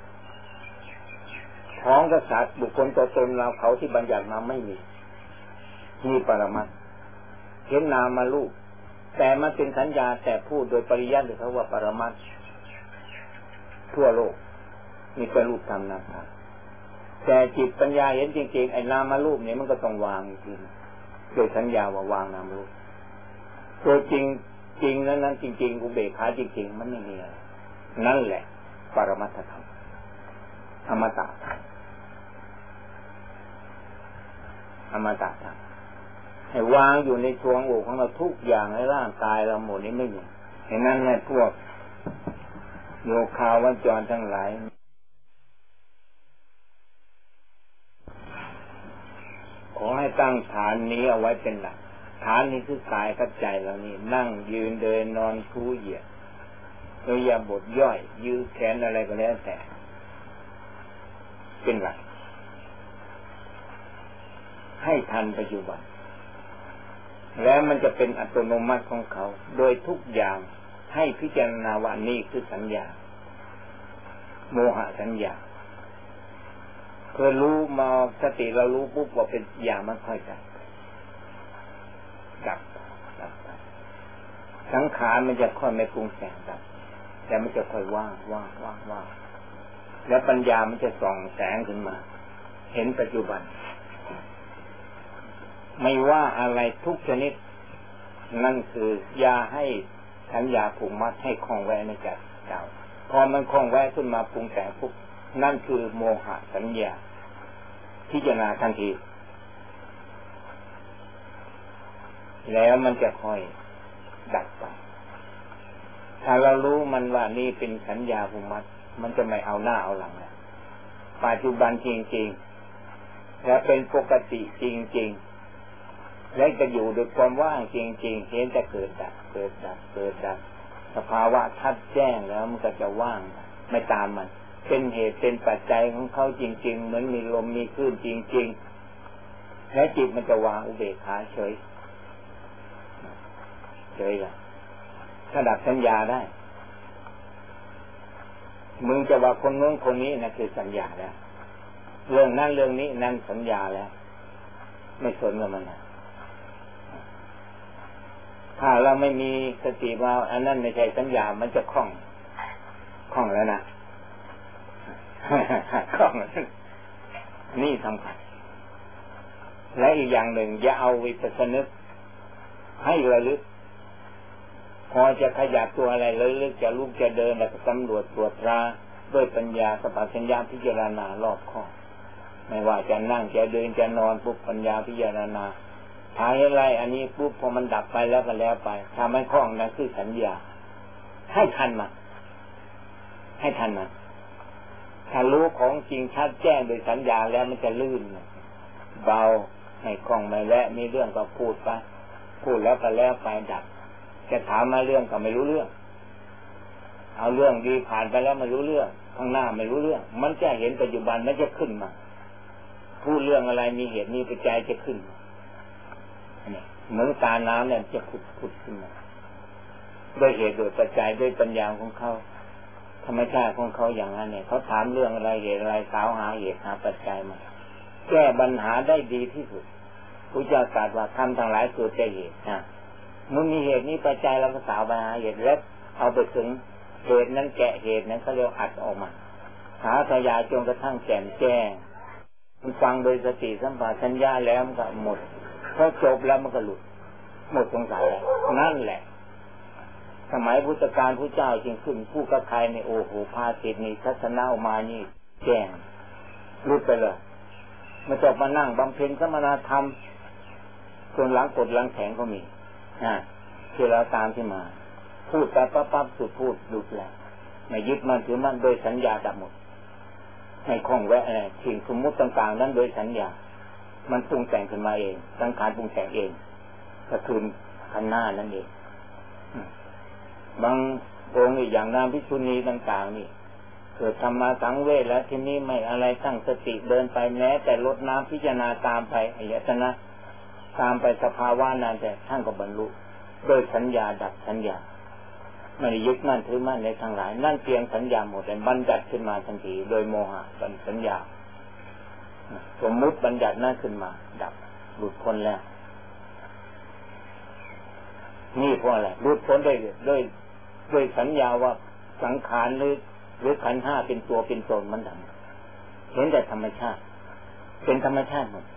ของกษัตริย์บุคคลตัวตนเราเขาที่บัญญัติมาไม่มีปรมัตถ์เห็นนามารูปแต่มันเป็นสัญญาแต่พูดโดยปริยัติเขาว่าปรมัตถ์ทั่วโลกมีแต่รูปธรรมนามธรรมแต่จิตปัญญาเห็นจริงๆไอ้นามารูปเนี่ยมันก็ต้องวางจริงโดยสัญญาว่าวางนามรูปตัวจริงนั้นจริงๆอุเบกขาจริงๆมันไม่มีอะไรนั่นแหละปรมัตถธรรมอมตะธรรมอมตะธรรมให้วางอยู่ในดวงอกของเราทุกอย่างในร่างกายเราหมดนี้ไม่มีฉะนั้นในพวกโยคาวจรทั้งหลายขอให้ตั้งฐานนี้เอาไว้เป็นหลักฐานนี้คือกายกับใจเรานี่นั่งยืนเดินนอนคูเหยียดอิริยาบถย่อยยืดแขนอะไรก็แล้วแต่เป็นหลักให้ทันปัจจุบันแล้วมันจะเป็นอัตโนมัติของเขาโดยทุกอย่างให้พิจารณาว่านี่คือสัญญาโมหะสัญญาเพื่อรู้มาสติเรารู้ปุ๊บว่าเป็นอย่างมันค่อยดับสังขารมันจะค่อยไม่ปรุงแต่งดับแต่มันจะค่อยว่างแล้วปัญญามันจะส่องแสงขึ้นมาเห็นปัจจุบันไม่ว่าอะไรทุกชนิดนั่นคืออย่าให้สัญญาผูกมัดให้คล้องแวะในใจเราพอมันคล้องแวะขึ้นมาปรุงแต่งปุ๊บนั่นคือโมหะสัญญาพิจารณาทันทีแล้วมันจะค่อยดับไปถ้าเรารู้มันว่านี่เป็นสัญญาผูกมัดมันจะไม่เอาหน้าเอาหลังแล้วปัจจุบันจริงๆและเป็นปกติจริงๆและจะอยู่ด้วยความว่างจริงๆเห็นแต่เกิดดับสภาวะชัดแจ้งแล้วมันก็จะว่างไม่ตามมันเป็นเหตุเป็นปัจจัยของเขาจริงๆเหมือนมีลมมีคลื่นจริงๆและจิตมันจะวางอุเบกขาเฉยละถ้าดับสัญญาได้มึงจะว่าคนโน้นคนนี้นั่นคือสัญญาแล้วเรื่องนั้นเรื่องนี้นั่นสัญญาแล้วไม่สนกับมันนะถ้าเราไม่มีสติว่าอันนั้นไม่ใช่สัญญามันจะคล่องแล้วนะคล่องนี่สำคัญและอีกอย่างหนึ่งอย่าเอาวิปัสสนึกให้ระลึกพอจะขยับตัวอะไรระลึกจะลุกจะเดินแล้วก็สำรวจตรวจตราด้วยปัญญาสัมปชัญญะพิจารณารอบคอบไม่ว่าจะนั่งจะเดินจะนอนปุ๊บปัญญาพิจารณาหายอะไรอันนี้ปุ๊บพอมันดับไปแล้วก็แล้วไปถ้าไม่คล่องนั่นคือสัญญาให้ทันมันถ้ารู้ของจริงชัดแจ้งโดยสัญญาแล้วมันจะลื่นเบาไม่คล่องไม่แวะมีเรื่องก็พูดไปพูดแล้วก็แล้วไปดับจะถามมาเรื่องก็ไม่รู้เรื่องเอาเรื่องดีผ่านไปแล้วไม่รู้เรื่องข้างหน้าไม่รู้เรื่องมันจะเห็นปัจจุบันมันจะขึ้นมาพูดเรื่องอะไรมีเหตุมีปัจจัยจะขึ้นนี่เหมือนตาน้ำเนี่ยจะขุดขึ้นมาด้วยเหตุโดยปัจจัยด้วยปัญญาของเขาธรรมชาติของเขาอย่างนั้นเนี่ยเขาถามเรื่องอะไรเหตุอะไรสาวหาเหตุหาปัจจัยมาแก้ปัญหาได้ดีที่สุดพระเจ้าตรัสว่าทำทั้งหลายเกิดจากเหตุมันมีเหตุนี้ปัจจัยเราก็สาวไปหาเหตุแล้วเอาไปถึงเหตุนั้นแกะเหตุนั้นเขาเรียกอัดออกมาหาขยายจนกระทั่งแจ่มแจ้งมันฟังโดยสติสัมปชัญญะแล้วมันก็หมดพอจบแล้วมันก็หลุดหมดสงสัยนั่นแหละสมัยพุทธกาลพระเจ้าจึงขึ้นผู้กับใครในโอ้โหพาติดนี่ทัศนะออกมานี่แจ้งหลุดไปเลยมาจบมานั่งบำเพ็ญสมณธรรมส่วนหลังกดหลังแข็งก็มีที่เราตามที่มาพูดไปปั๊บสุดพูดหลุดแล้วไม่ยึดมั่นถือมั่นโดยสัญญาดับหมดไม่คล้องแวะอะไรสิ่งสมมุติต่างๆนั้นโดยสัญญามันปรุงแต่งขึ้นมาเองสังขารปรุงแต่งเองก็คือขันธ์หน้านั่นเองบางองค์อย่างนางภิกษุณีต่างๆนี่เกิดธรรมะสังเวชแล้วทีนี้ไม่อะไรตั้งสติเดินไปแม้แต่ลดน้ำพิจารณาตามไปอายตนะตามไปสภาวะนั้นแต่ท่านก็บรรลุโดยสัญญาดับสัญญาไม่ได้ยึดมั่นถือมั่นในทั้งหลายนั่นเพียงสัญญาหมดแต่บัญญัติขึ้นมาทันทีโดยโมหะเป็นสัญญาสมมุติบัญญัตินั่นขึ้นมาดับหลุดพ้นแล้วนี่เพราะอะไรหลุดพ้นด้วยสัญญาว่าสังขารหรือขันธ์ห้าเป็นตัวเป็นตนมันดับเห็นแต่ธรรมชาติเป็นธรรมชาติหมด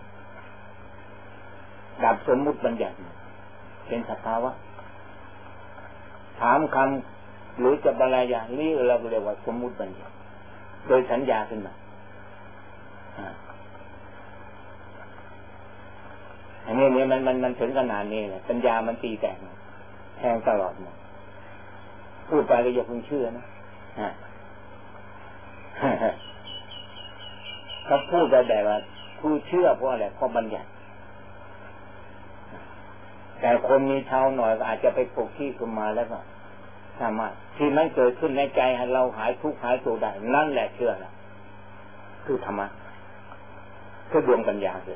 ดับสมมุติบัญญัติเป็นสภาวะถามคำหรือจะบรรยายนี่เราเรียกว่าสมมุติบัญญัติโดยสัญญาขึ้นมาอันนี้มันถึงขนาดนี้แหละปัญญามันตีแตกแทงตลอดหมดพูดไปก็อย่าเพิ่งเชื่อนะเขาพูดไปแต่ว่าผู้เชื่อเพราะอะไรเพราะบัญญัติแต่คนมีเท่าหน่อยก็อาจจะไปปลุกที่ขึ้นมาแล้วก็สามารถที่มันเกิดขึ้นในใจให้เราหายทุกข์หายโศกได้นั่นแหละเชื่อนะคือธรรมะคือดวงปัญญาเกิด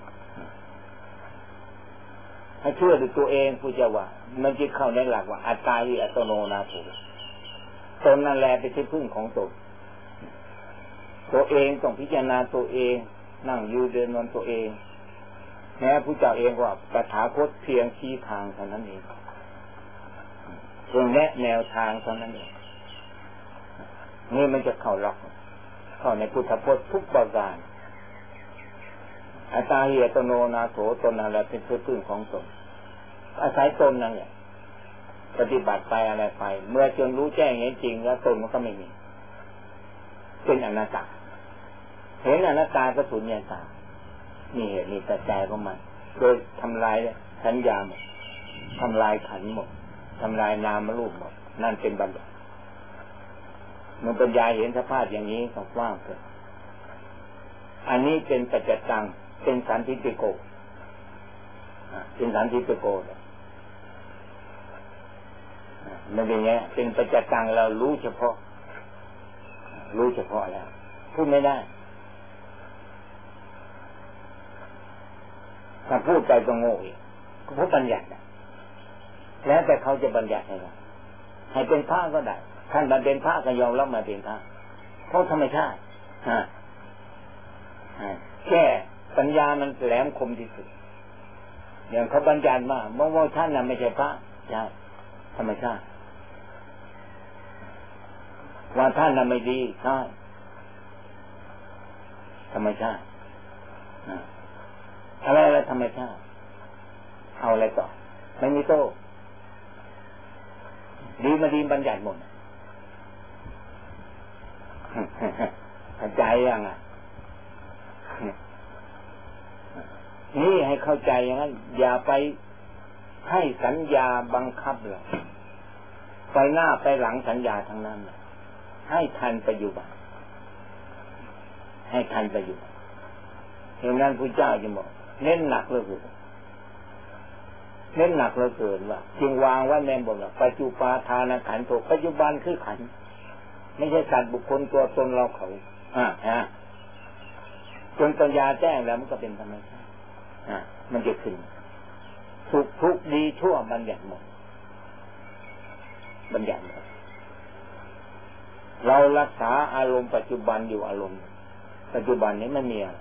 ให้เชื่อด้วยตัวเองผู้เจ้าว่ามันจะเข้าในหลักว่าอัตตาหิอัตโนนาโถตนนั่นแหละเป็นที่พึ่งของตนตัวเองต้องพิจารณาตัวเองนั่งอยู่เดินนอนตัวเองแม้ผู้เจ้าเองว่าตถาคตเพียงชี้ทางเท่านั้นเองเพียงแนะแนวทางเท่านั้นเองนี่มันจะเข้าหลักเข้าในพุทธพจน์ทุกประการอัตตาหิอัตโนนาโถตนนั่นแหละเป็นที่พึ่งของตนอาศัยตนนั่นแหละปฏิบัติไปอะไรไปเมื่อจนรู้แจ้งเห็นจริงแล้วตนมันก็ไม่มีเป็นอนัตตาเห็นอนัตตาก็สุญญตานี่เหตุนี่ปัจจัยของมันโดยทำลายสัญญาหมดทำลายขันธ์หมดทำลายนามรูปหมดนั่นเป็นบัญญัติมันปัญญาเห็นสภาพอย่างนี้ก็กว้างเกินอันนี้เป็นปัจจตังเป็นสันทิฏฐิโกเป็นสันทิฏฐิโกมันเป็นไงเป็นปัจจตังเรารู้เฉพาะแล้วพูดไม่ได้ถ้าพูดไปก็โง่อีกก็เพราะบัญญัติแล้วแต่เขาจะบัญญัติให้เป็นพระก็ได้ท่านมาเป็นพระก็ยอมรับมาเป็นพระเพราะธรรมชาติแค่ปัญญามันแหลมคมที่สุดอย่างเขาบัญญัติมาเมื่อท่านน่ะไม่ใช่พระใช่ธรรมชาติว่าท่านน่ะไม่ดีใช่ธรรมชาติอะไรธรรมชาติเอาอะไรต่อไม่มีโต้ดีมาดีบัญญัติหมดเข้าใจยังอ่ะนี่ให้เข้าใจอย่างนั้นอย่าไปให้สัญญาบังคับเลยไปหน้าไปหลังสัญญาทั้งนั้นให้ทันปัจจุบันให้ทันปัจจุบันอย่างนั้นพระเจ้าจะบอกเน้นหนักเลยคือเน้นหนักเลยเกินว่าจึงวางไว้ในบทว่าปัจจุปาทานขันธ์โตปัจจุบันคือขันธ์ไม่ใช่สัตว์บุคคลตัวตนเราเขาจนปัญญาแจ้งแล้วมันก็เป็นธรรมชาติมันจะขึ้นสุขทุกข์ดีชั่วบัญญัติหมดบัญญัติหมดเรารักษาอารมณ์ปัจจุบันอยู่อารมณ์ปัจจุบันนี้ไม่มีอะไร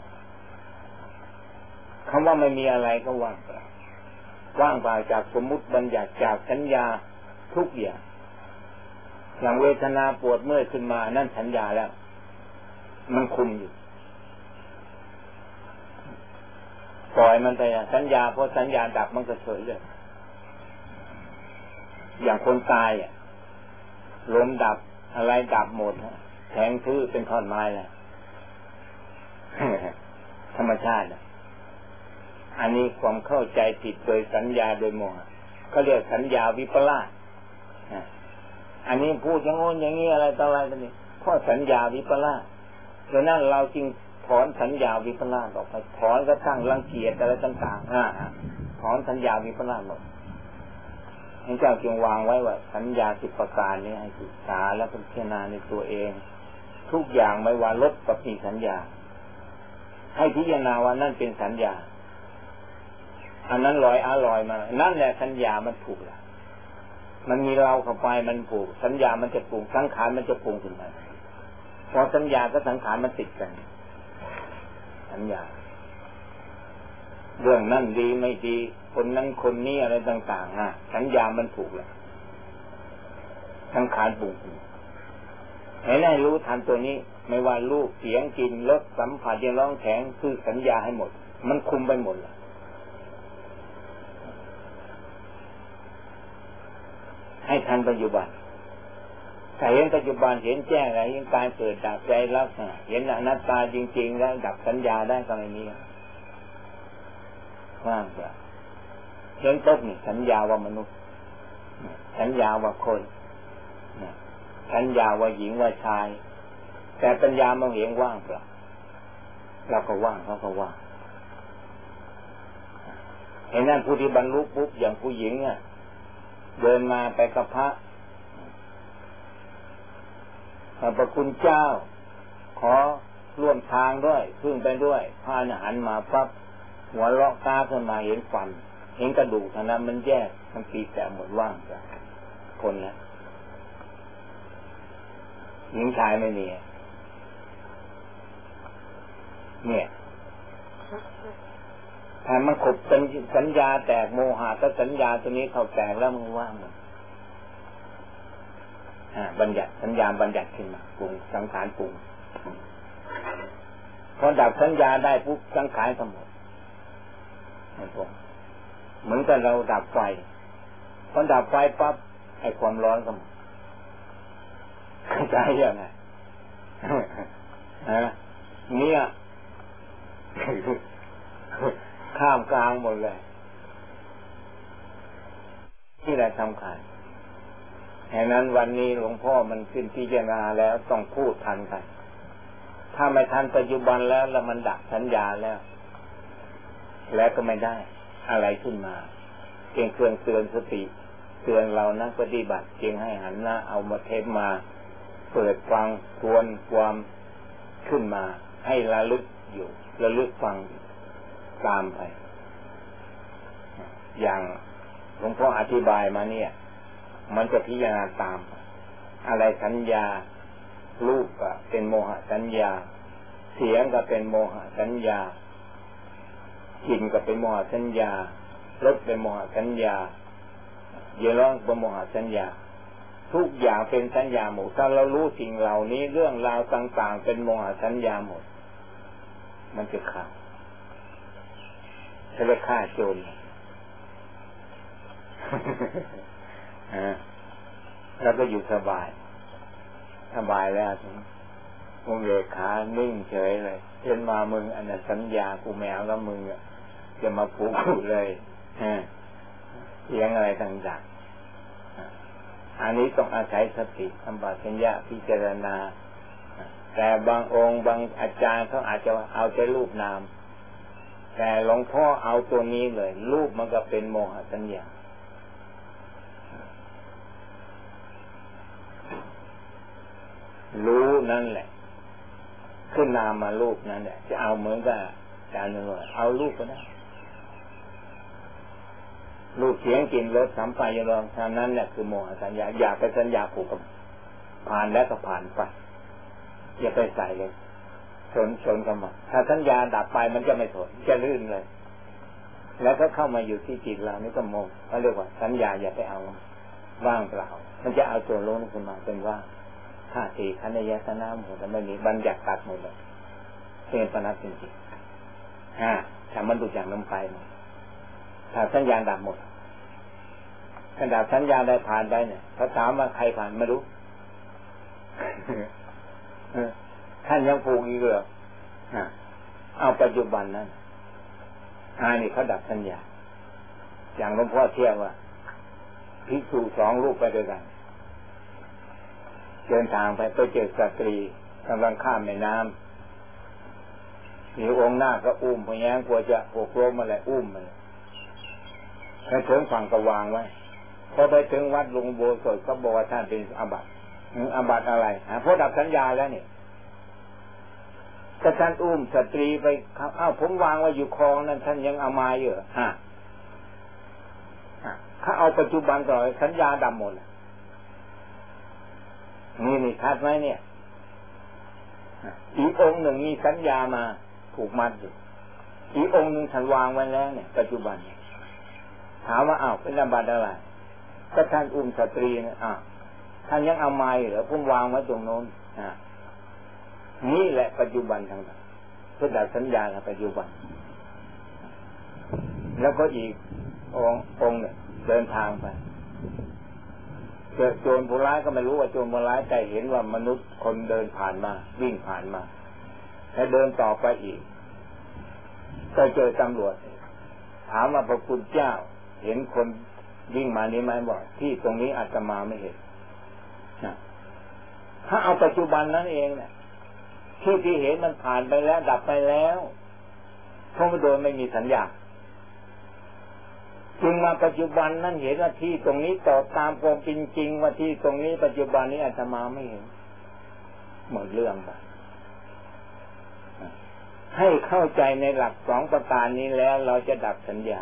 คำว่าไม่มีอะไรก็ว่างเปล่าจากสมมุติบัญญัติจากสัญญาทุกอย่างอย่างเวทนาปวดเมื่อยขึ้นมานั่นสัญญาแล้วมันคุมอยู่ปล่อยมันไปสัญญาพอสัญญาดับมันก็เฉยเลยอย่างคนตายลมดับอะไรดับหมดแข็งทื่อเป็นท่อนไม้เลยธรรมชาติอันนี้ความเข้าใจผิดโดยสัญญาโดยโมหะเขาเรียกสัญญาวิปลาสอันนี้พูดอย่างโน้นอย่างนี้อะไรต่ออะไรตัวนี้เพราะสัญญาวิปลาสดังนั้นเราจึงถอนสัญญาวิปลาสออกไปถอนกระทั่งรังเกียจอะไรต่างๆถอนสัญญาวิปลาสหมดพระเจ้าจึงวางไว้ว่าสัญญา10ประการนี้ให้ศึกษาและพิจารณาในตัวเองทุกอย่างไม่ว่าลดกับมีสัญญาให้พิจารณาว่านั่นเป็นสัญญาอันนั้นลอยมานั่นแหละสัญญามันถูกแล้วมันมีเราเข้าไปมันผูกสัญญามันจะปรุงสังขารมันจะปรุงขึ้นมาพอสัญญากับสังขารมันติดกันสัญญาเรื่องนั่นดีไม่ดีคนนั้นคนนี้อะไรต่างๆสัญญามันถูกแล้วสังขารปรุงให้ได้รู้ทันตัวนี้ไม่ว่ารูปเสียงกลิ่นรสสัมผัสยังร้องแข็งคือสัญญาให้หมดมันคุมไปหมดแล้วให้ทันปัจจุบันถ้าเห็นปัจจุบันเห็นแจ้งอะไรเห็นการเกิดดับใจรักเห็นอนัตตาจริงๆแล้วดับสัญญาได้ก็ไม่มีว่างเปล่าเห็นปุ๊บนี่สัญญาว่ามนุษย์สัญญาว่าคนสัญญาว่าหญิงว่าชายแต่ปัญญามันเห็นว่างเปล่าเราก็ว่างเขาก็ว่างเห็นนั่นผู้ที่บรรลุปุ๊บอย่างผู้หญิงเดินมาไปกับพระพระคุณเจ้าขอร่วมทางด้วยพึ่งไปด้วยพระหันมาปั๊บหัวเราะตาขึ้นมาเห็นฟันเห็นกระดูกเท่านั้นมันแยกมันปีแต่หมดว่างจ้ะคนนะหญิงชายไม่มีเนี่ยถ้ามันขบสัญญาแตกโมหะก็สัญญาตัวนี้เขาแตกแล้วมันว่างหมดบัญญัติสัญญาบัญญัติขึ้นมาปรุงสังขารปรุงพอดับสัญญาได้ปุ๊บสังขารทั้งหมดเหมือนกับเราดับไฟพอดับไฟปั๊บไอ้ความร้อนก็หมดเข้าใจยังไงเนี่ยข้ามกลางหมดเลยที่แหละสำคัญฉะนั้นวันนี้หลวงพ่อมันขึ้นพิจารณาแล้วต้องพูดทันกันถ้าไม่ทันปัจจุบันแล้วมันดับสัญญาแล้วก็ไม่ได้อะไรขึ้นมาเพียงเครื่องเตือนสติเตือนเรานักปฏิบัติเพียงให้หันหน้าเอามาเทปมาเปิดฟังทวนความขึ้นมาให้ระลึกอยู่ระลึกฟังตามไปอย่างหลวงพ่ออธิบายมาเนี่ยมันจะพิจารณาตามอะไรสัญญารูปก็เป็นโมหะสัญญาเสียงก็เป็นโมหะสัญญากลิ่นก็เป็นโมหะสัญญารสเป็นโมหะสัญญาเย็นร้อนเป็นโมหะสัญญาทุกอย่างเป็นสัญญาหมดถ้าเรารู้สิ่งเหล่านี้เรื่องราวต่างๆเป็นโมหะสัญญาหมดมันจะขาดจะได้ฆ่าโจรแล้วก็อยู่สบายแล้วมึงเบิกขานิ่งเฉยเลยเห็นมามึงอันนั้นสัญญากูแมวแล้วมึงจะมาผูกกูเลยเสียงอะไรต่างๆอันนี้ต้องอาศัยสติสัมปชัญญะพิจารณาแต่บางองค์บางอาจารย์เขาอาจจะเอาใจรูปนามแต่หลวงพ่อเอาตัวนี้เลยรูปมันก็เป็นโมหะสัญญารู้นั่นแหละขึ้นนามมารูปนั่นแหละจะเอาเหมือนกับการนึกว่าเอารูปก็ได้รูปเสียงกลิ่นรสสัมผัสอย่างเราทางนั้นเนี่ยคือโมหะสัญญาอย่าไปสัญญาผูกกับผ่านแล้วก็ผ่านไปอย่าไปใส่เลยชนกันหมดถ้าสัญญาดับไปมันจะไม่สนจะลื่นเลยแล้วก็เข้ามาอยู่ที่จิตเรานี่ก็โมเขาเรียกว่าสัญญาอย่าไปเอาว่างเปล่ามันจะเอาตัวรู้ขึ้นมาเป็นว่าธาตุสี่ขันธ์ยตนะหมดแล้วไม่มีบัญญัติตัดหมดเลยเป็นปนัสจริงๆถ้ามันดูอย่างลงไปถ้าสัญญาดับหมดถ้าดับสัญญาได้ผ่านได้เนี่ยเขาถามว่าใครผ่านไม่รู้ท่านยังผูกอีกเหรอเอาปัจจุบันนั้นนี่เขาดับสัญญาอย่างหลวงพ่อเทียบว่าภิกษุ2 รูปไปด้วยกันเดินทางไปเจอสตรีกำลังข้ามแม่น้ำมีองค์หน้าก็อุ้มพยางกลัวจะหกล้มอะไรอุ้มมันแล้วถึงฝั่งก็วางไว้พอไปถึงวัดหลวงโบสถ์ก็บอกว่าท่านเป็นอาบัติอะไรเพราะดับสัญญาแล้วนี่แต่ท่านอุ้มสตรีไปผมวางไว้อยู่คลองนั้นท่านยังเอามาอยู่เขาเอาปัจจุบันต่อสัญญาดำหมดนี่ชัดไหมเนี่ยอีกองค์หนึ่งมีสัญญามาผูกมัดอยู่อีกองค์หนึ่งท่านวางไว้แล้วเนี่ยปัจจุบันถามว่าเป็นอาบัติอะไรก็ท่านอุ้มสตรีเนี่ยท่านยังเอามาอยู่เหรอผมวางไว้ตรงโน้นนี่แหละปัจจุบันทั้งนั้นเพื่อดับสัญญาในปัจจุบันแล้วก็อีกองค์เนี่ยเดินทางไปเกิดโจรผู้ร้ายก็ไม่รู้ว่าโจรผู้ร้ายแต่เห็นว่ามนุษย์คนเดินผ่านมาวิ่งผ่านมาแล้วเดินต่อไปอีกก็เจอตำรวจถามว่าพระคุณเจ้าเห็นคนวิ่งมานี้ไหมบอกที่ตรงนี้อาตมาไม่เห็นถ้าเอาปัจจุบันนั้นเองเนี่ยที่เห็นมันผ่านไปแล้วดับไปแล้วเพราะโดยไม่มีสัญญาจึงมาปัจจุบันนั้นเห็นว่าที่ตรงนี้ต่อตามความเป็นจริงว่าที่ตรงนี้ปัจจุบันนี้อาตมาไม่เห็นหมดเรื่องไปให้เข้าใจในหลัก2 ประการนี้แล้วเราจะดับสัญญา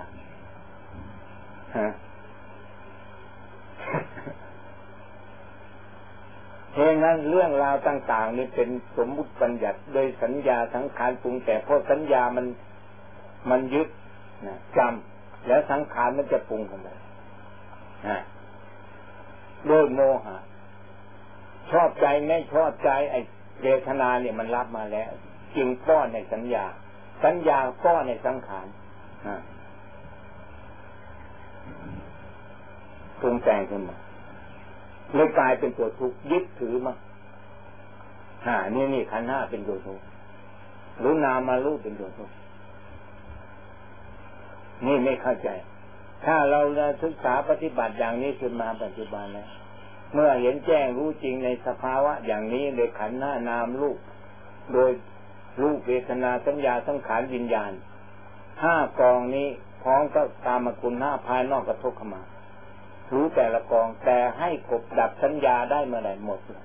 เพราะนั้นเรื่องราวต่างๆนี่เป็นสมมุติบัญญัติโดยสัญญาสังขารปรุงแต่เพราะสัญญามันยึดจำแล้วสังขารมันจะปรุงขึ้นมาด้วยโมหะชอบใจไม่ชอบใจไอ้เวทนาเนี่ยมันรับมาแล้วจึงป้อนในสัญญาป้อนในสังขารปรุงแต่งขึ้นมาเลยกลายเป็นตัวทุกข์ยึดถือมานี่ขันธ์ 5เป็นตัวทุกข์รู้นามารู้เป็นตัวทุกข์นี่ไม่เข้าใจถ้าเราศึกษาปฏิบัติอย่างนี้ขึ้นมาปัจจุบันแล้วเมื่อเห็นแจ้งรู้จริงในสภาวะอย่างนี้โดยขันธ์ 5นามรูปโดยรูปเวทนาสัญญาสังขารวิญญาณ5กองนี้พร้อมกับกามคุณ5ภายนอกกระทบเข้ามารู้แต่ละกองแต่ให้กบดับสัญญาได้เมื่อไหร่หมดเลย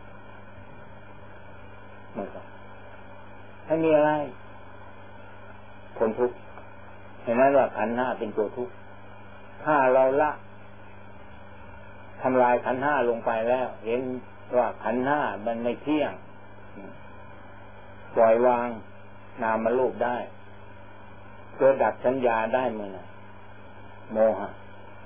ไม่มีอะไรคนทุกข์เห็นไหมว่าขันธ์ 5เป็นตัวทุกข์ถ้าเราละทำลายขันธ์ 5ลงไปแล้วเห็นว่าขันธ์ 5มันไม่เที่ยงปล่อยวางนามรูปได้เพื่อดับสัญญาได้เมื่อไหร่โมหะ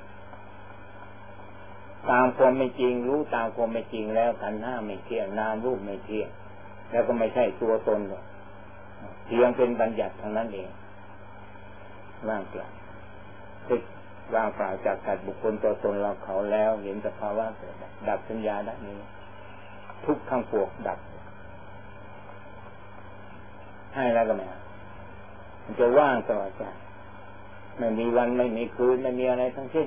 ตามความไม่จริงรู้ตามความไม่จริงแล้วขันธ์ 5ไม่เที่ยงนามรูปไม่เที่ยงแล้วก็ไม่ใช่ตัวตนหรอกเพียงเป็นบัญญัติเท่านั้นเองว่างเปล่าว่างเปล่าจากสัตว์บุคคลตัวตนเราเขาแล้วเห็นสภาวะเกิดดับสัญญาได้นี้ทุกทั้งปวงดับให้แล้วก็ไม่มันจะว่างตลอดกาลไม่มีวันไม่มีคืนไม่มีอะไรทั้งสิ้น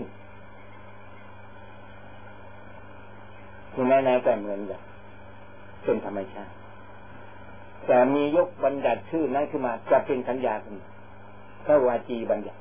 ที่แน่ๆแต่เหมือนกันเป็นธรรมชาติแต่มียกบัญญัติชื่อนั้นขึ้นมาจะเป็นสัญญาขึ้นมาถ้าวาจีบัญญัติ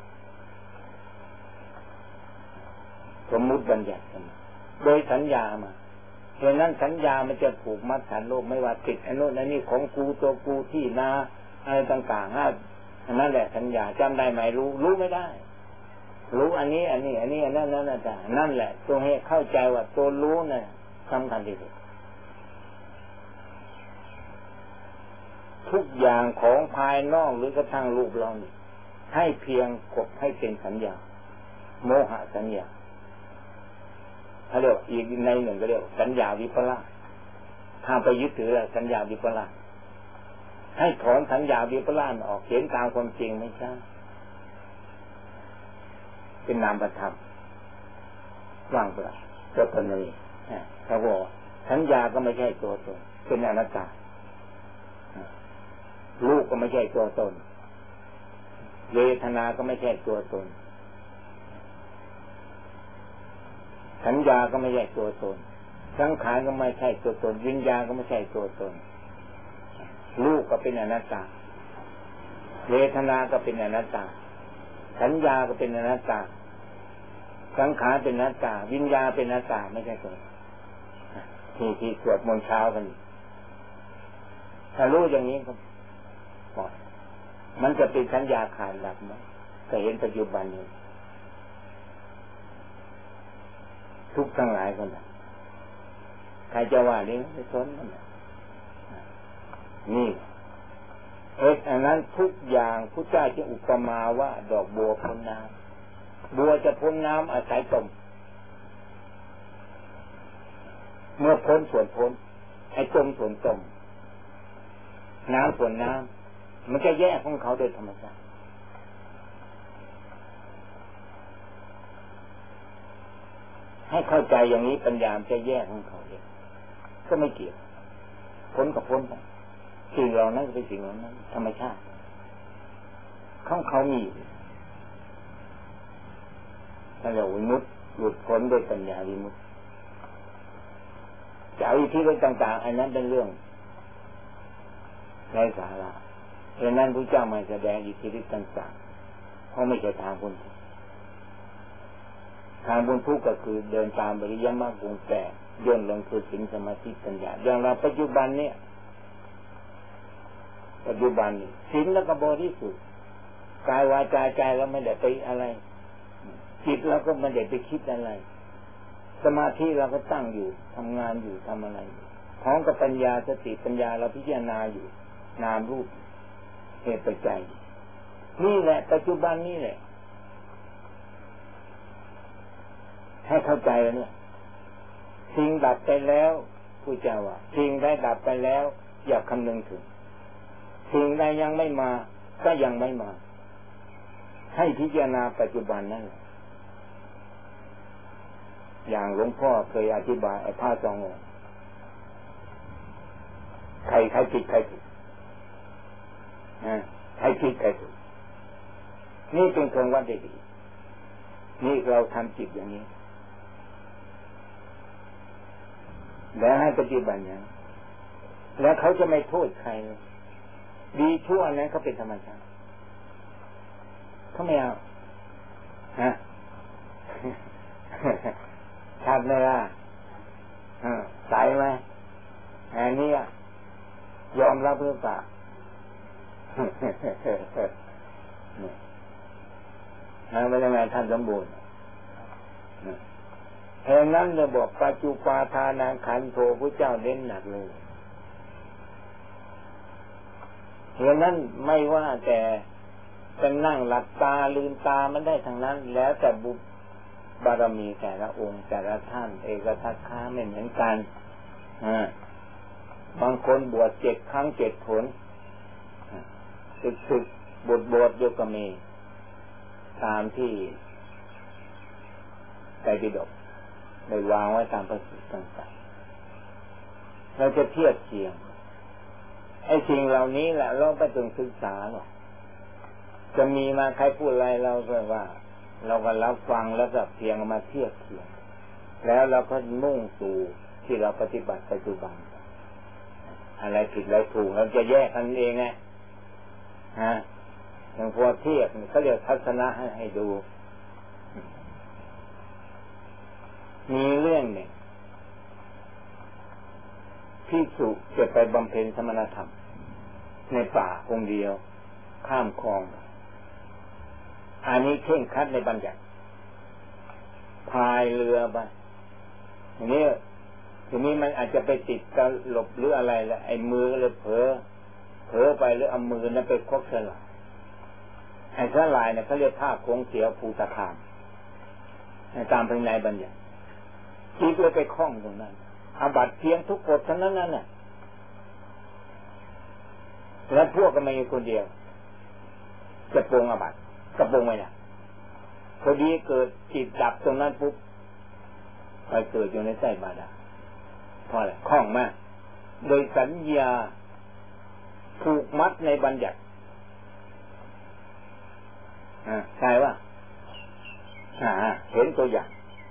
สมมุติบัญญัติขึ้นมาโดยสัญญามาเพราะนั้นสัญญามันจะผูกมัดฐานโลกไม่ว่าติดอันโน้นอันนี้ของกูตัวกูที่นาอะไรต่างๆนั่นแหละสัญญาจำได้ไหมรู้ไม่ได้รู้อันนี้อันนั้นนั่นแหละตัวให้เข้าใจว่าตัวรู้น่ะสำคัญที่สุดทุกอย่างของภายนอกหรือกระทั่งรูปเรานี่ให้เพียงกดให้เป็นสัญญาโมหะสัญญาเขาเรียกอีกในหนึ่งก็เรียกสัญญาวิปลาสถ้าไปยึดถือสัญญาวิปลาสให้ถอนสัญญาวิปลาสออกเห็นตามความจริงไม่ใช่เป็นนามธรรมว่างเปล่าเจ้าตนนี้เขาบอกสัญญาก็ไม่ใช่ตัวตนเป็นอนัตตาลูกก็ไม่ใช่ตัวตนเวทนาก็ไม่ใช่ตัวตนสัญญาก็ไม่ใช่ตัวตนสังขารก็ไม่ใช่ตัวตนวิญญาณก็ไม่ใช่ตัวตนลูกก็เป็นอนัตตาเวทนาก็เป็นอนัตตาสัญญาก็เป็นอนัตตาสังขารเป็นอนัตตาวิญญาณเป็นอนัตตาไม่ใช่ตัวที่สวดมนต์เช้ากันถ้ารู้อย่างนี้ก็ปล่อยมันจะเป็นสัญญาขาดหลับไหมก็เห็นปัจจุบันนี้ทุกทั้งหลายคนใครจะว่านี้ไม่สนมันนี่อันนั้นทุกอย่างพุทธเจ้าจะอุปมาว่าดอกบัวพ้นน้ำบัวจะพ้นน้ำอาศัยตมเมื่อพ้นส่วนพ้นไอ้ตมส่วนตมน้ำส่วนน้ำมันจะแยกของเขาโดยธรรมชาติให้เข้าใจอย่างนี้ปัญญาจะแยกของเขาเองก็ไม่เกี่ยวพ้นกับพ้นไปสิ่งเรานั้นเป็นสิ่งเรานั้นธรรมชาติของเขามีถ้าเราวิมุตติหลุดพ้นด้วยปัญญาวิมุตติจะเอาอิทธิฤทธิ์ต่างๆอันนั้นเป็นเรื่องไร้สาระเพราะนั้นพระเจ้ามาแสดงอิทธิฤทธิ์ต่างๆเพราะไม่ใช่ทางพ้นทุกข์ทางพ้นทุกข์ก็คือเดินตามอริยมรรคองค์แปดย่นลงสู่ศีลสมาธิปัญญาอย่างเราปัจจุบันเนี่ยปัจจุบันนี้ศีลแล้วก็บริสุทธิ์กายวาจาใจเราไม่ได้ไปอะไรจิตเราก็ไม่ได้ไปคิดอะไรสมาธิเราก็ตั้งอยู่ทำงานอยู่ทำอะไรพร้อมกับปัญญาสติปัญญาเราพิจารณาอยู่นามรูปเหตุปัจจัยนี่แหละปัจจุบันนี่แหละให้เข้าใจแล้วเนี่ยสิ่งดับไปแล้วผู้เจ้าว่าสิ่งได้ดับไปแล้วอย่าคำนึงถึงสิ่งใดยังไม่มาก็ยังไม่มาให้พิจารณาปัจจุบันนั่นแหละอย่างหลวงพ่อเคยอธิบายไอ้ผ้าสององค์ใครผิดใครถูกใครผิดใครถูกนี่เป็นเครื่องวัดได้ดีนี่เราทำจิตอย่างนี้แล้วให้ปฏิบัติอย่างแล้วเขาจะไม่โทษใครเลยดีชั่วนั้นเขาเป็นธรรมชาติเขาไม่เอาชัดเลยล่ะใส่ไหมอันนี้ยอมรับหรือเปล่าไม่ได้ไงท่านสมบูรณ์เพราะนั้นเราบอกปัจจุปาทานังขันโธพระเจ้าเน้นหนักเลยเพราะนั้นไม่ว่าแต่เป็นนั่งหลับตาลืมตามันได้ทั้งนั้นแล้วแต่บุญบารมีแต่ละองค์แต่ละท่านเอกทัคคะไม่เหมือนกันบางคนบวช7 ครั้ง 7 ผลศึกบวชโยกมีตามที่ไตรปิฎกได้วางไว้ตามพระสูตรต่างๆเราจะเทียบเทียงไอ้สิ่งเหล่านี้แหละเราไปถึงศึกษาหรอกจะมีมาใครพูดอะไรเราก็ว่าเราก็รับฟังแล้วก็เพียงมาเทียบเทียงแล้วเราก็มุ่งสู่ที่เราปฏิบัติปัจจุบันอะไรผิดอะไรถูกเราจะแยกกันเองไงอย่างพอเทียบเขาเรียกทัศนะให้ดูมีเรื่องหนึ่งภิกษุจะไปบำเพ็ญสมณธรรมในป่าองค์เดียวข้ามคลองอันนี้เคร่งครัดในบัญญัติพายเรือไปทีนี้มันอาจจะไปติดตลบหรืออะไรแล้วไอ้มือก็เลยเผลอไปหรือเอามือนั้นไปคบสลายไอ้สลายเนี่ยเขาเรียกผ้าโค้งเสียวภูตะคามตามพระในบัญญัติจิตเลยไปคล้องตรงนั้นอาบัติเพียงทุกกฎเท่านั้นน่ะแล้วพวกก็ไม่มีคนเดียวจะปรงอาบัติกระปรงไว้น่ะพอดีเกิดจิตดับตรงนั้นปุ๊บไปเกิดอยู่ในไส้บาดาลเพราะอะไรคล้องมากโดยสัญญาผูกมัดในบัญญัติใช่ว่าเห็นตัวอย่าง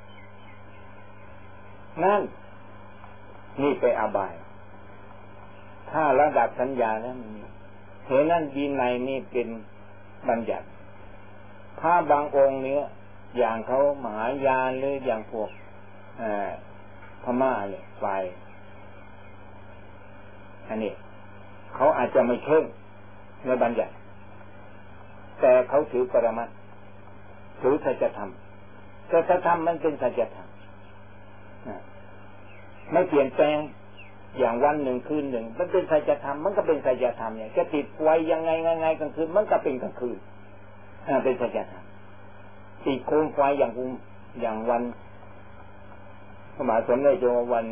นั่นนี่ไปอบายถ้าระดับสัญญาแล้วมันเห็นนั่นวินัยนี่เป็นบัญญัติถ้าบางองค์เนี้ยอย่างเขามหายานหรืออย่างพวกพม่าเนี่ยไปอันนี้เขาอาจจะไม่เข่งในบัญญัติแต่เขาถือปรมัตถ์ถือสัจธรรมสัจธรรมมันเป็นสัจธรรมไม่เปลี่ยนแปลงอย่างวันหนึ่งคืนหนึ่งมันเป็นสัจธรรมมันก็เป็นสัจธรรมเนี่ยจะติดไว้ยังไงกลางคืนมันก็เป็นกลางคืนเป็นสัจธรรมติดโคมไฟอย่างวันพระมหาสมเด็จโตวัน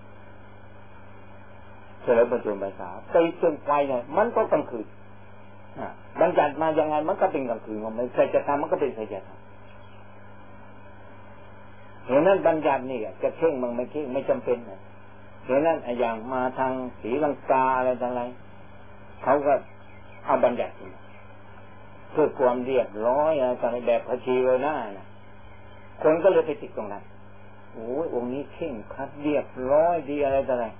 เฉลิมพระชนมพรรษาติดโคมไฟเนี่ยมันก็กลางคืนบัญญัติมายังไงมันก็เป็นกลางคืนมันสัจธรรมมันก็เป็นสัจธรรมเห็นนั้นบัญญัตินี่จะเข่งมันไม่เข่งไม่จำเป็นนะเห็นนั้นอย่างมาทางศรีลังกาอะไรต่างๆเขาก็เอาบัญญัติเพื่อความเรียบร้อยอะไรต่างๆแบบพระชีวนานะคนก็เลยไปติดตรงนั้นโอ้ยองค์นี้เข่งคัดเรียบร้อยดีอะไรต่าง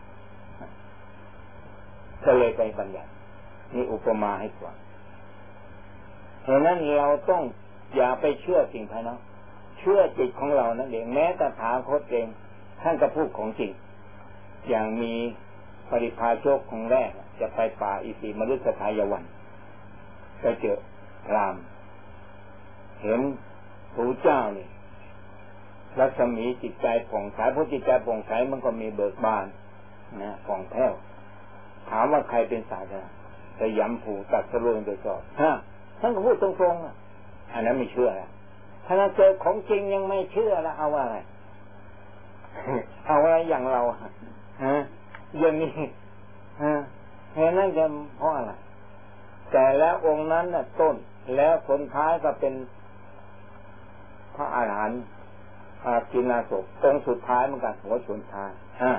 ๆก็เลยไปบัญญัตินี่อุปมาให้ฟังเพราะนั้นเราต้องอย่าไปเชื่อสิ่งภายนอกเชื่อจิตของเรานั่นเองแม้แต่ถาคตเองท่านก็พูดของจริงอย่างมีปริพาชกของแรกจะไปป่าอิสิมฤคทายวันไปเจอพราหมณ์เห็นพระเจ้านี่รัศมีจิตใจผ่องใสเพราะจิตใจผ่องใสมันก็มีเบิกบานนะผ่องแผ้วถามว่าใครเป็นศาสดาสยามผูตัดสรุปโดยชอบท่านก็พูดตรงๆอันนั้นไม่เชื่อแล้วถ้าเราเจอของจริงยังไม่เชื่อแล้วเอาอะไร เอาอะไรอย่างเราอย่างนี้เห็นนั่นจะเพราะอะไรแต่แล้วองค์นั้นน่ะต้นแล้วผลท้ายก็เป็นพระอาหารหันต์กินาศองค์สุดท้ายมันก็หัวชนท้าย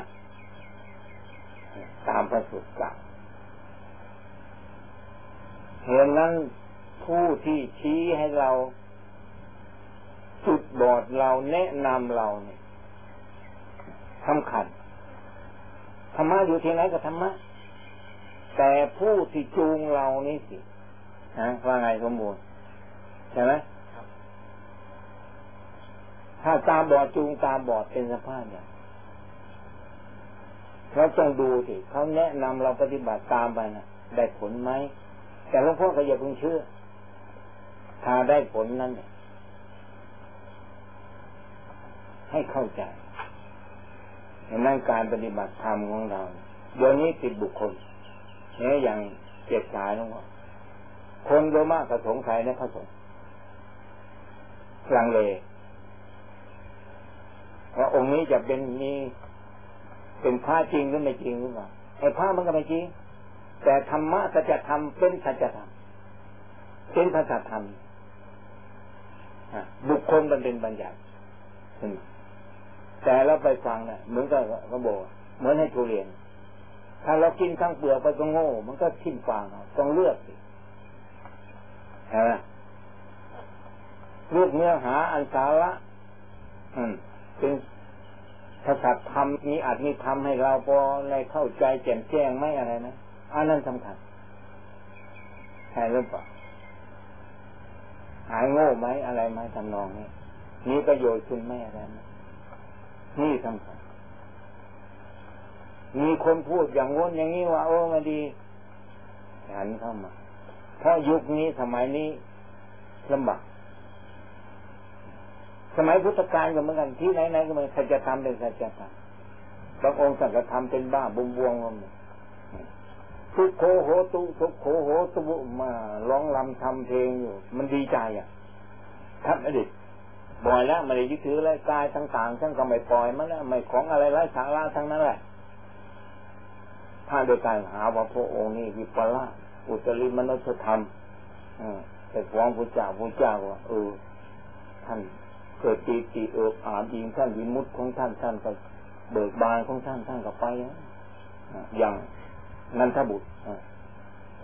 ตามพระสูตรกล่าวเห็นนั้นผู้ที่ชี้ให้เราจุดบอดเราแนะนำเราเนี่ยสำคัญธรรมะอยู่ที่ไหนก็ธรรมะแต่ผู้ที่จูงเรานี่สิว่าไงสมบูรณ์ใช่ไหมถ้าตาบอดจูงตาบอดเป็นสภาพอย่างเราต้องดูสิเขาแนะนำเราปฏิบัติตามไปนะได้ผลไหมแต่หลวงพ่อก็อย่าเพิ่งเชื่อถ้าได้ผลนั้นเนี่ยให้เข้าใจในนั่นการปฏิบัติธรรมของเราเดี๋ยวนี้ติดบุคคลเนี่ยอย่างเจ็บสายลงว่าคนโดยมากก็สงสัยในพระสงฆ์ลังเลว่าองค์นี้จะเป็นพระจริงหรือไม่จริงหรือเปล่าไอ้พระมันก็ไม่จริงแต่ธรรมะสัจธรรมเป็นสัจธรรมเป็นภาษาธรรมบุคคลมันเป็นบัญญัติแต่เราไปฟังเหมือนกับเขาบอกเหมือนให้ทุเรียนถ้าเรากินทั้งเปลือกไปก็โง่มันก็ทิ้งฟางต้องเลือกสิใช่ไหมเลือกเนื้อหาอันสาระเป็นภาษาธรรมนี้อาจมีธรรมให้เราพอในเข้าใจแจ่มแจ้งไม่อะไรนะอันนั้นสำคัญใช่หรือเปล่าหายโง่ไหมอะไรไหมทำนองนี้มีประโยชน์คุณแม่อะไรนะนี่สำคัญมีคนพูดอย่างง้นอย่างนี้ว่าโอ้มาดีหันเข้ามาเพราะยุคนี้สมัยนี้ลำบากสมัยพุทธกาลก็เหมือนกันที่ไหนๆก็เหมือนสัจธรรมเป็นสัจธรรมบางองค์สัจธรรมเป็นบ้าบุญบวงทุกโคโหตุทุกโคโหตุมาร้องรำทำเพลงอยู่มันดีใจครับอดีตบ่อยแล้วไม่ได้ยึดถืออะไรกายต่างๆทั้งก็ไม่ปล่อยมันแล้วไม่ของอะไรไร้สาระทั้งนั้นแหละถ้าโดยการหาว่าพระองค์นี่วิปลาสอุตริมนุสธรรมไปฟ้องพระเจ้าว่าท่านเกิดปีติอาจยิงท่านวิมุตติของท่านก็เบิกบานของท่านก็ไปอย่างนันทบุตร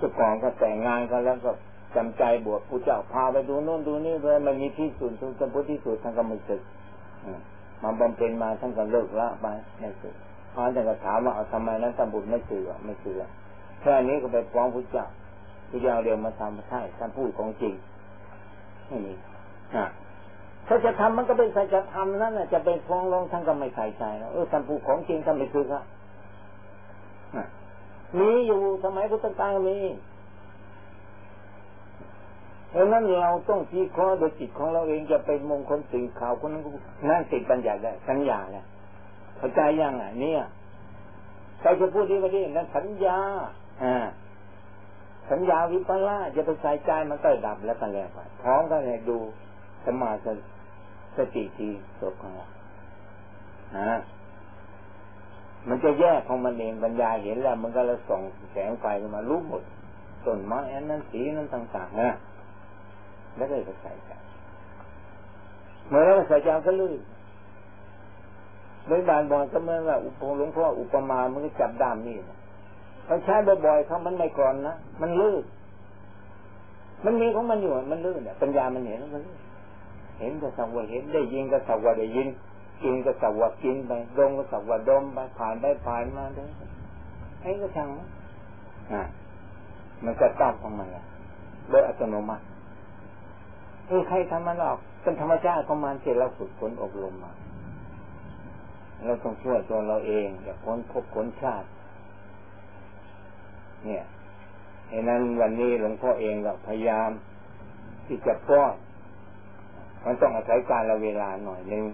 แต่ก่อนก็แต่งงานกันแล้วก็จำใจบวชผู้เจ้าพาไปดูโน่นดูนี่เลยมันมีที่สุดจนพุทธที่สุดท่านก็ไม่สึกมาบำเพ็ญมาท่านก็เลิกละไปไม่สึกพระท่านก็ถามว่าเอาทำไมนั้นตบุตรไม่สึกไม่สึกแค่นี้ก็ไปฟ้องพุทธเจ้าพุทธเจ้าเดียวมาทำใช่ท่านพูดของจริงไม่มีถ้าจะทำมันก็เป็นสัจธรรมนั่นแหละจะไปฟ้องร้องท่านก็ไม่ใส่ใจแล้วท่านพูดของจริงท่านไม่สึกละมีอยู่สมัยพุทธกาลมีเพราะนั้นเราต้องที่ข้อโดยจิตของเราเองจะเป็นมงคลสิ่งข่าวคนนั้นนั่นติดบัญญัติได้สัญญาแล้วเข้าใจยังเนี่ยใครจะพูดดีก็ดีนั่นสัญญาสัญญาวิปลาสจะไปใส่ใจมันก็ดับแล้วกันแล้วไปพร้อมกันเลยดูสมาสติที่สดของเรามันจะแยกของมันเองปัญญาเห็นแล้วมันก็เลยส่องแสงไฟมารู้หมดต้นไม้อันนั้นสีนั้นต่างๆนะแล้วก็ใส่ใจเมื่อเราใส่ใจก็ลื่นโดยบางบ่อยก็เหมือนว่าหลวงพ่ออุปมามันก็จับด้ามนี่เขาใช้บ่อยๆเขามันไม่ก่อนนะมันลื่นมันมีของมันอยู่มันลื่นปัญญามันเห็นมันเห็นก็สักว่าเห็นได้ยินก็สักว่าได้ยินกินก็สักว่ากินไปดมก็สักว่าดมไปผ่านไปผ่านมาได้ให้ก็ช่างมันก็ตัดของมันโดยอัตโนมัติใครทำมันหรอกเป็นธรรมชาติของมันที่เราฝึกฝนอบรมมาเราต้องช่วยตัวเราเองอย่าพ้นภพพ้นชาติเนี่ยดังนั้นวันนี้หลวงพ่อเองก็พยายามที่จะป้อนมันต้องอาศัยการเวลาหน่อยนึง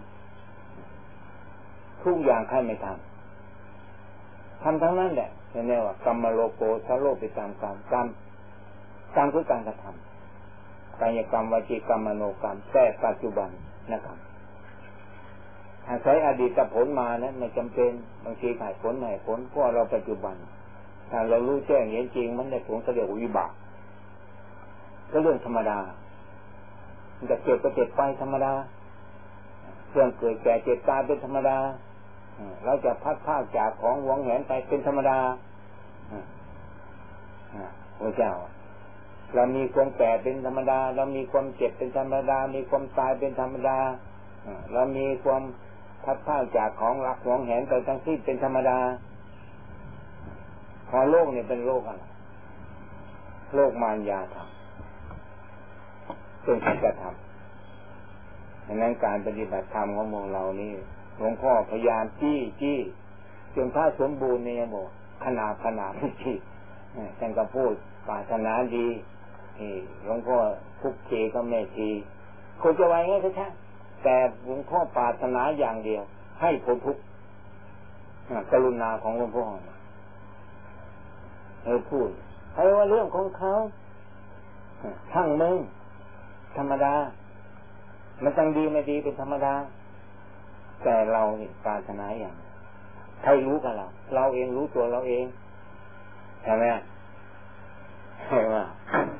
ทุกอย่างใครไม่ทำทั้งนั้นแหละแน่ๆว่ากรรมโลโกชะโลกไปตามกรรมคือการกระทำกายกรรมวจีกรรมมโนกรรมแต่ปัจจุบันนะครับอาศัยอดีตผลมานะไม่จำเป็นบางทีให้ผลให้ผลเพราะเราปัจจุบันถ้าเรารู้แจ้งเห็นจริงมันได้ผลก็เรียกวิบากก็เรื่องธรรมดามันจะเกิดก็เกิดไปธรรมดาเรื่องเกิดแก่เจ็บตายเป็นธรรมดาเราจะพัดพากจากของหวงแหนไปเป็นธรรมดาพระเจ้าเรามีความแก่เป็นธรรมดาเรามีความเจ็บเป็นธรรมดามีความตายเป็นธรรมดาเรามีความพัดพากจากของรักหวงแหนไปทั้งสิ้นเป็นธรรมดาพอโลกนี่เป็นโลกอะไรโลกมารยาธรรมเป็นสัจธรรมดังนั้นการปฏิบัติธรรมของพวกเรานี่หลวงพ่อพยายามจี้จนถ้าสมบูรณ์เนี่ยบอกขนาดที่ท่านก็พูดปรารถนาดีหลวงพ่อทุกทีก็ไม่ทีคนจะไว้ไงก็ใช่แต่หลวงพ่อปรารถนาอย่างเดียวให้พ้นทุกข์กรุณาของหลวงพ่อพูดให้ว่าเรื่องของเขาช่างมึงธรรมดามันตั้งดีไม่ดีเป็นธรรมดาแต่เราปรารถนาอย่างใครรู้กันเราเองรู้ตัวเราเองใช่ไหมใช่ไหม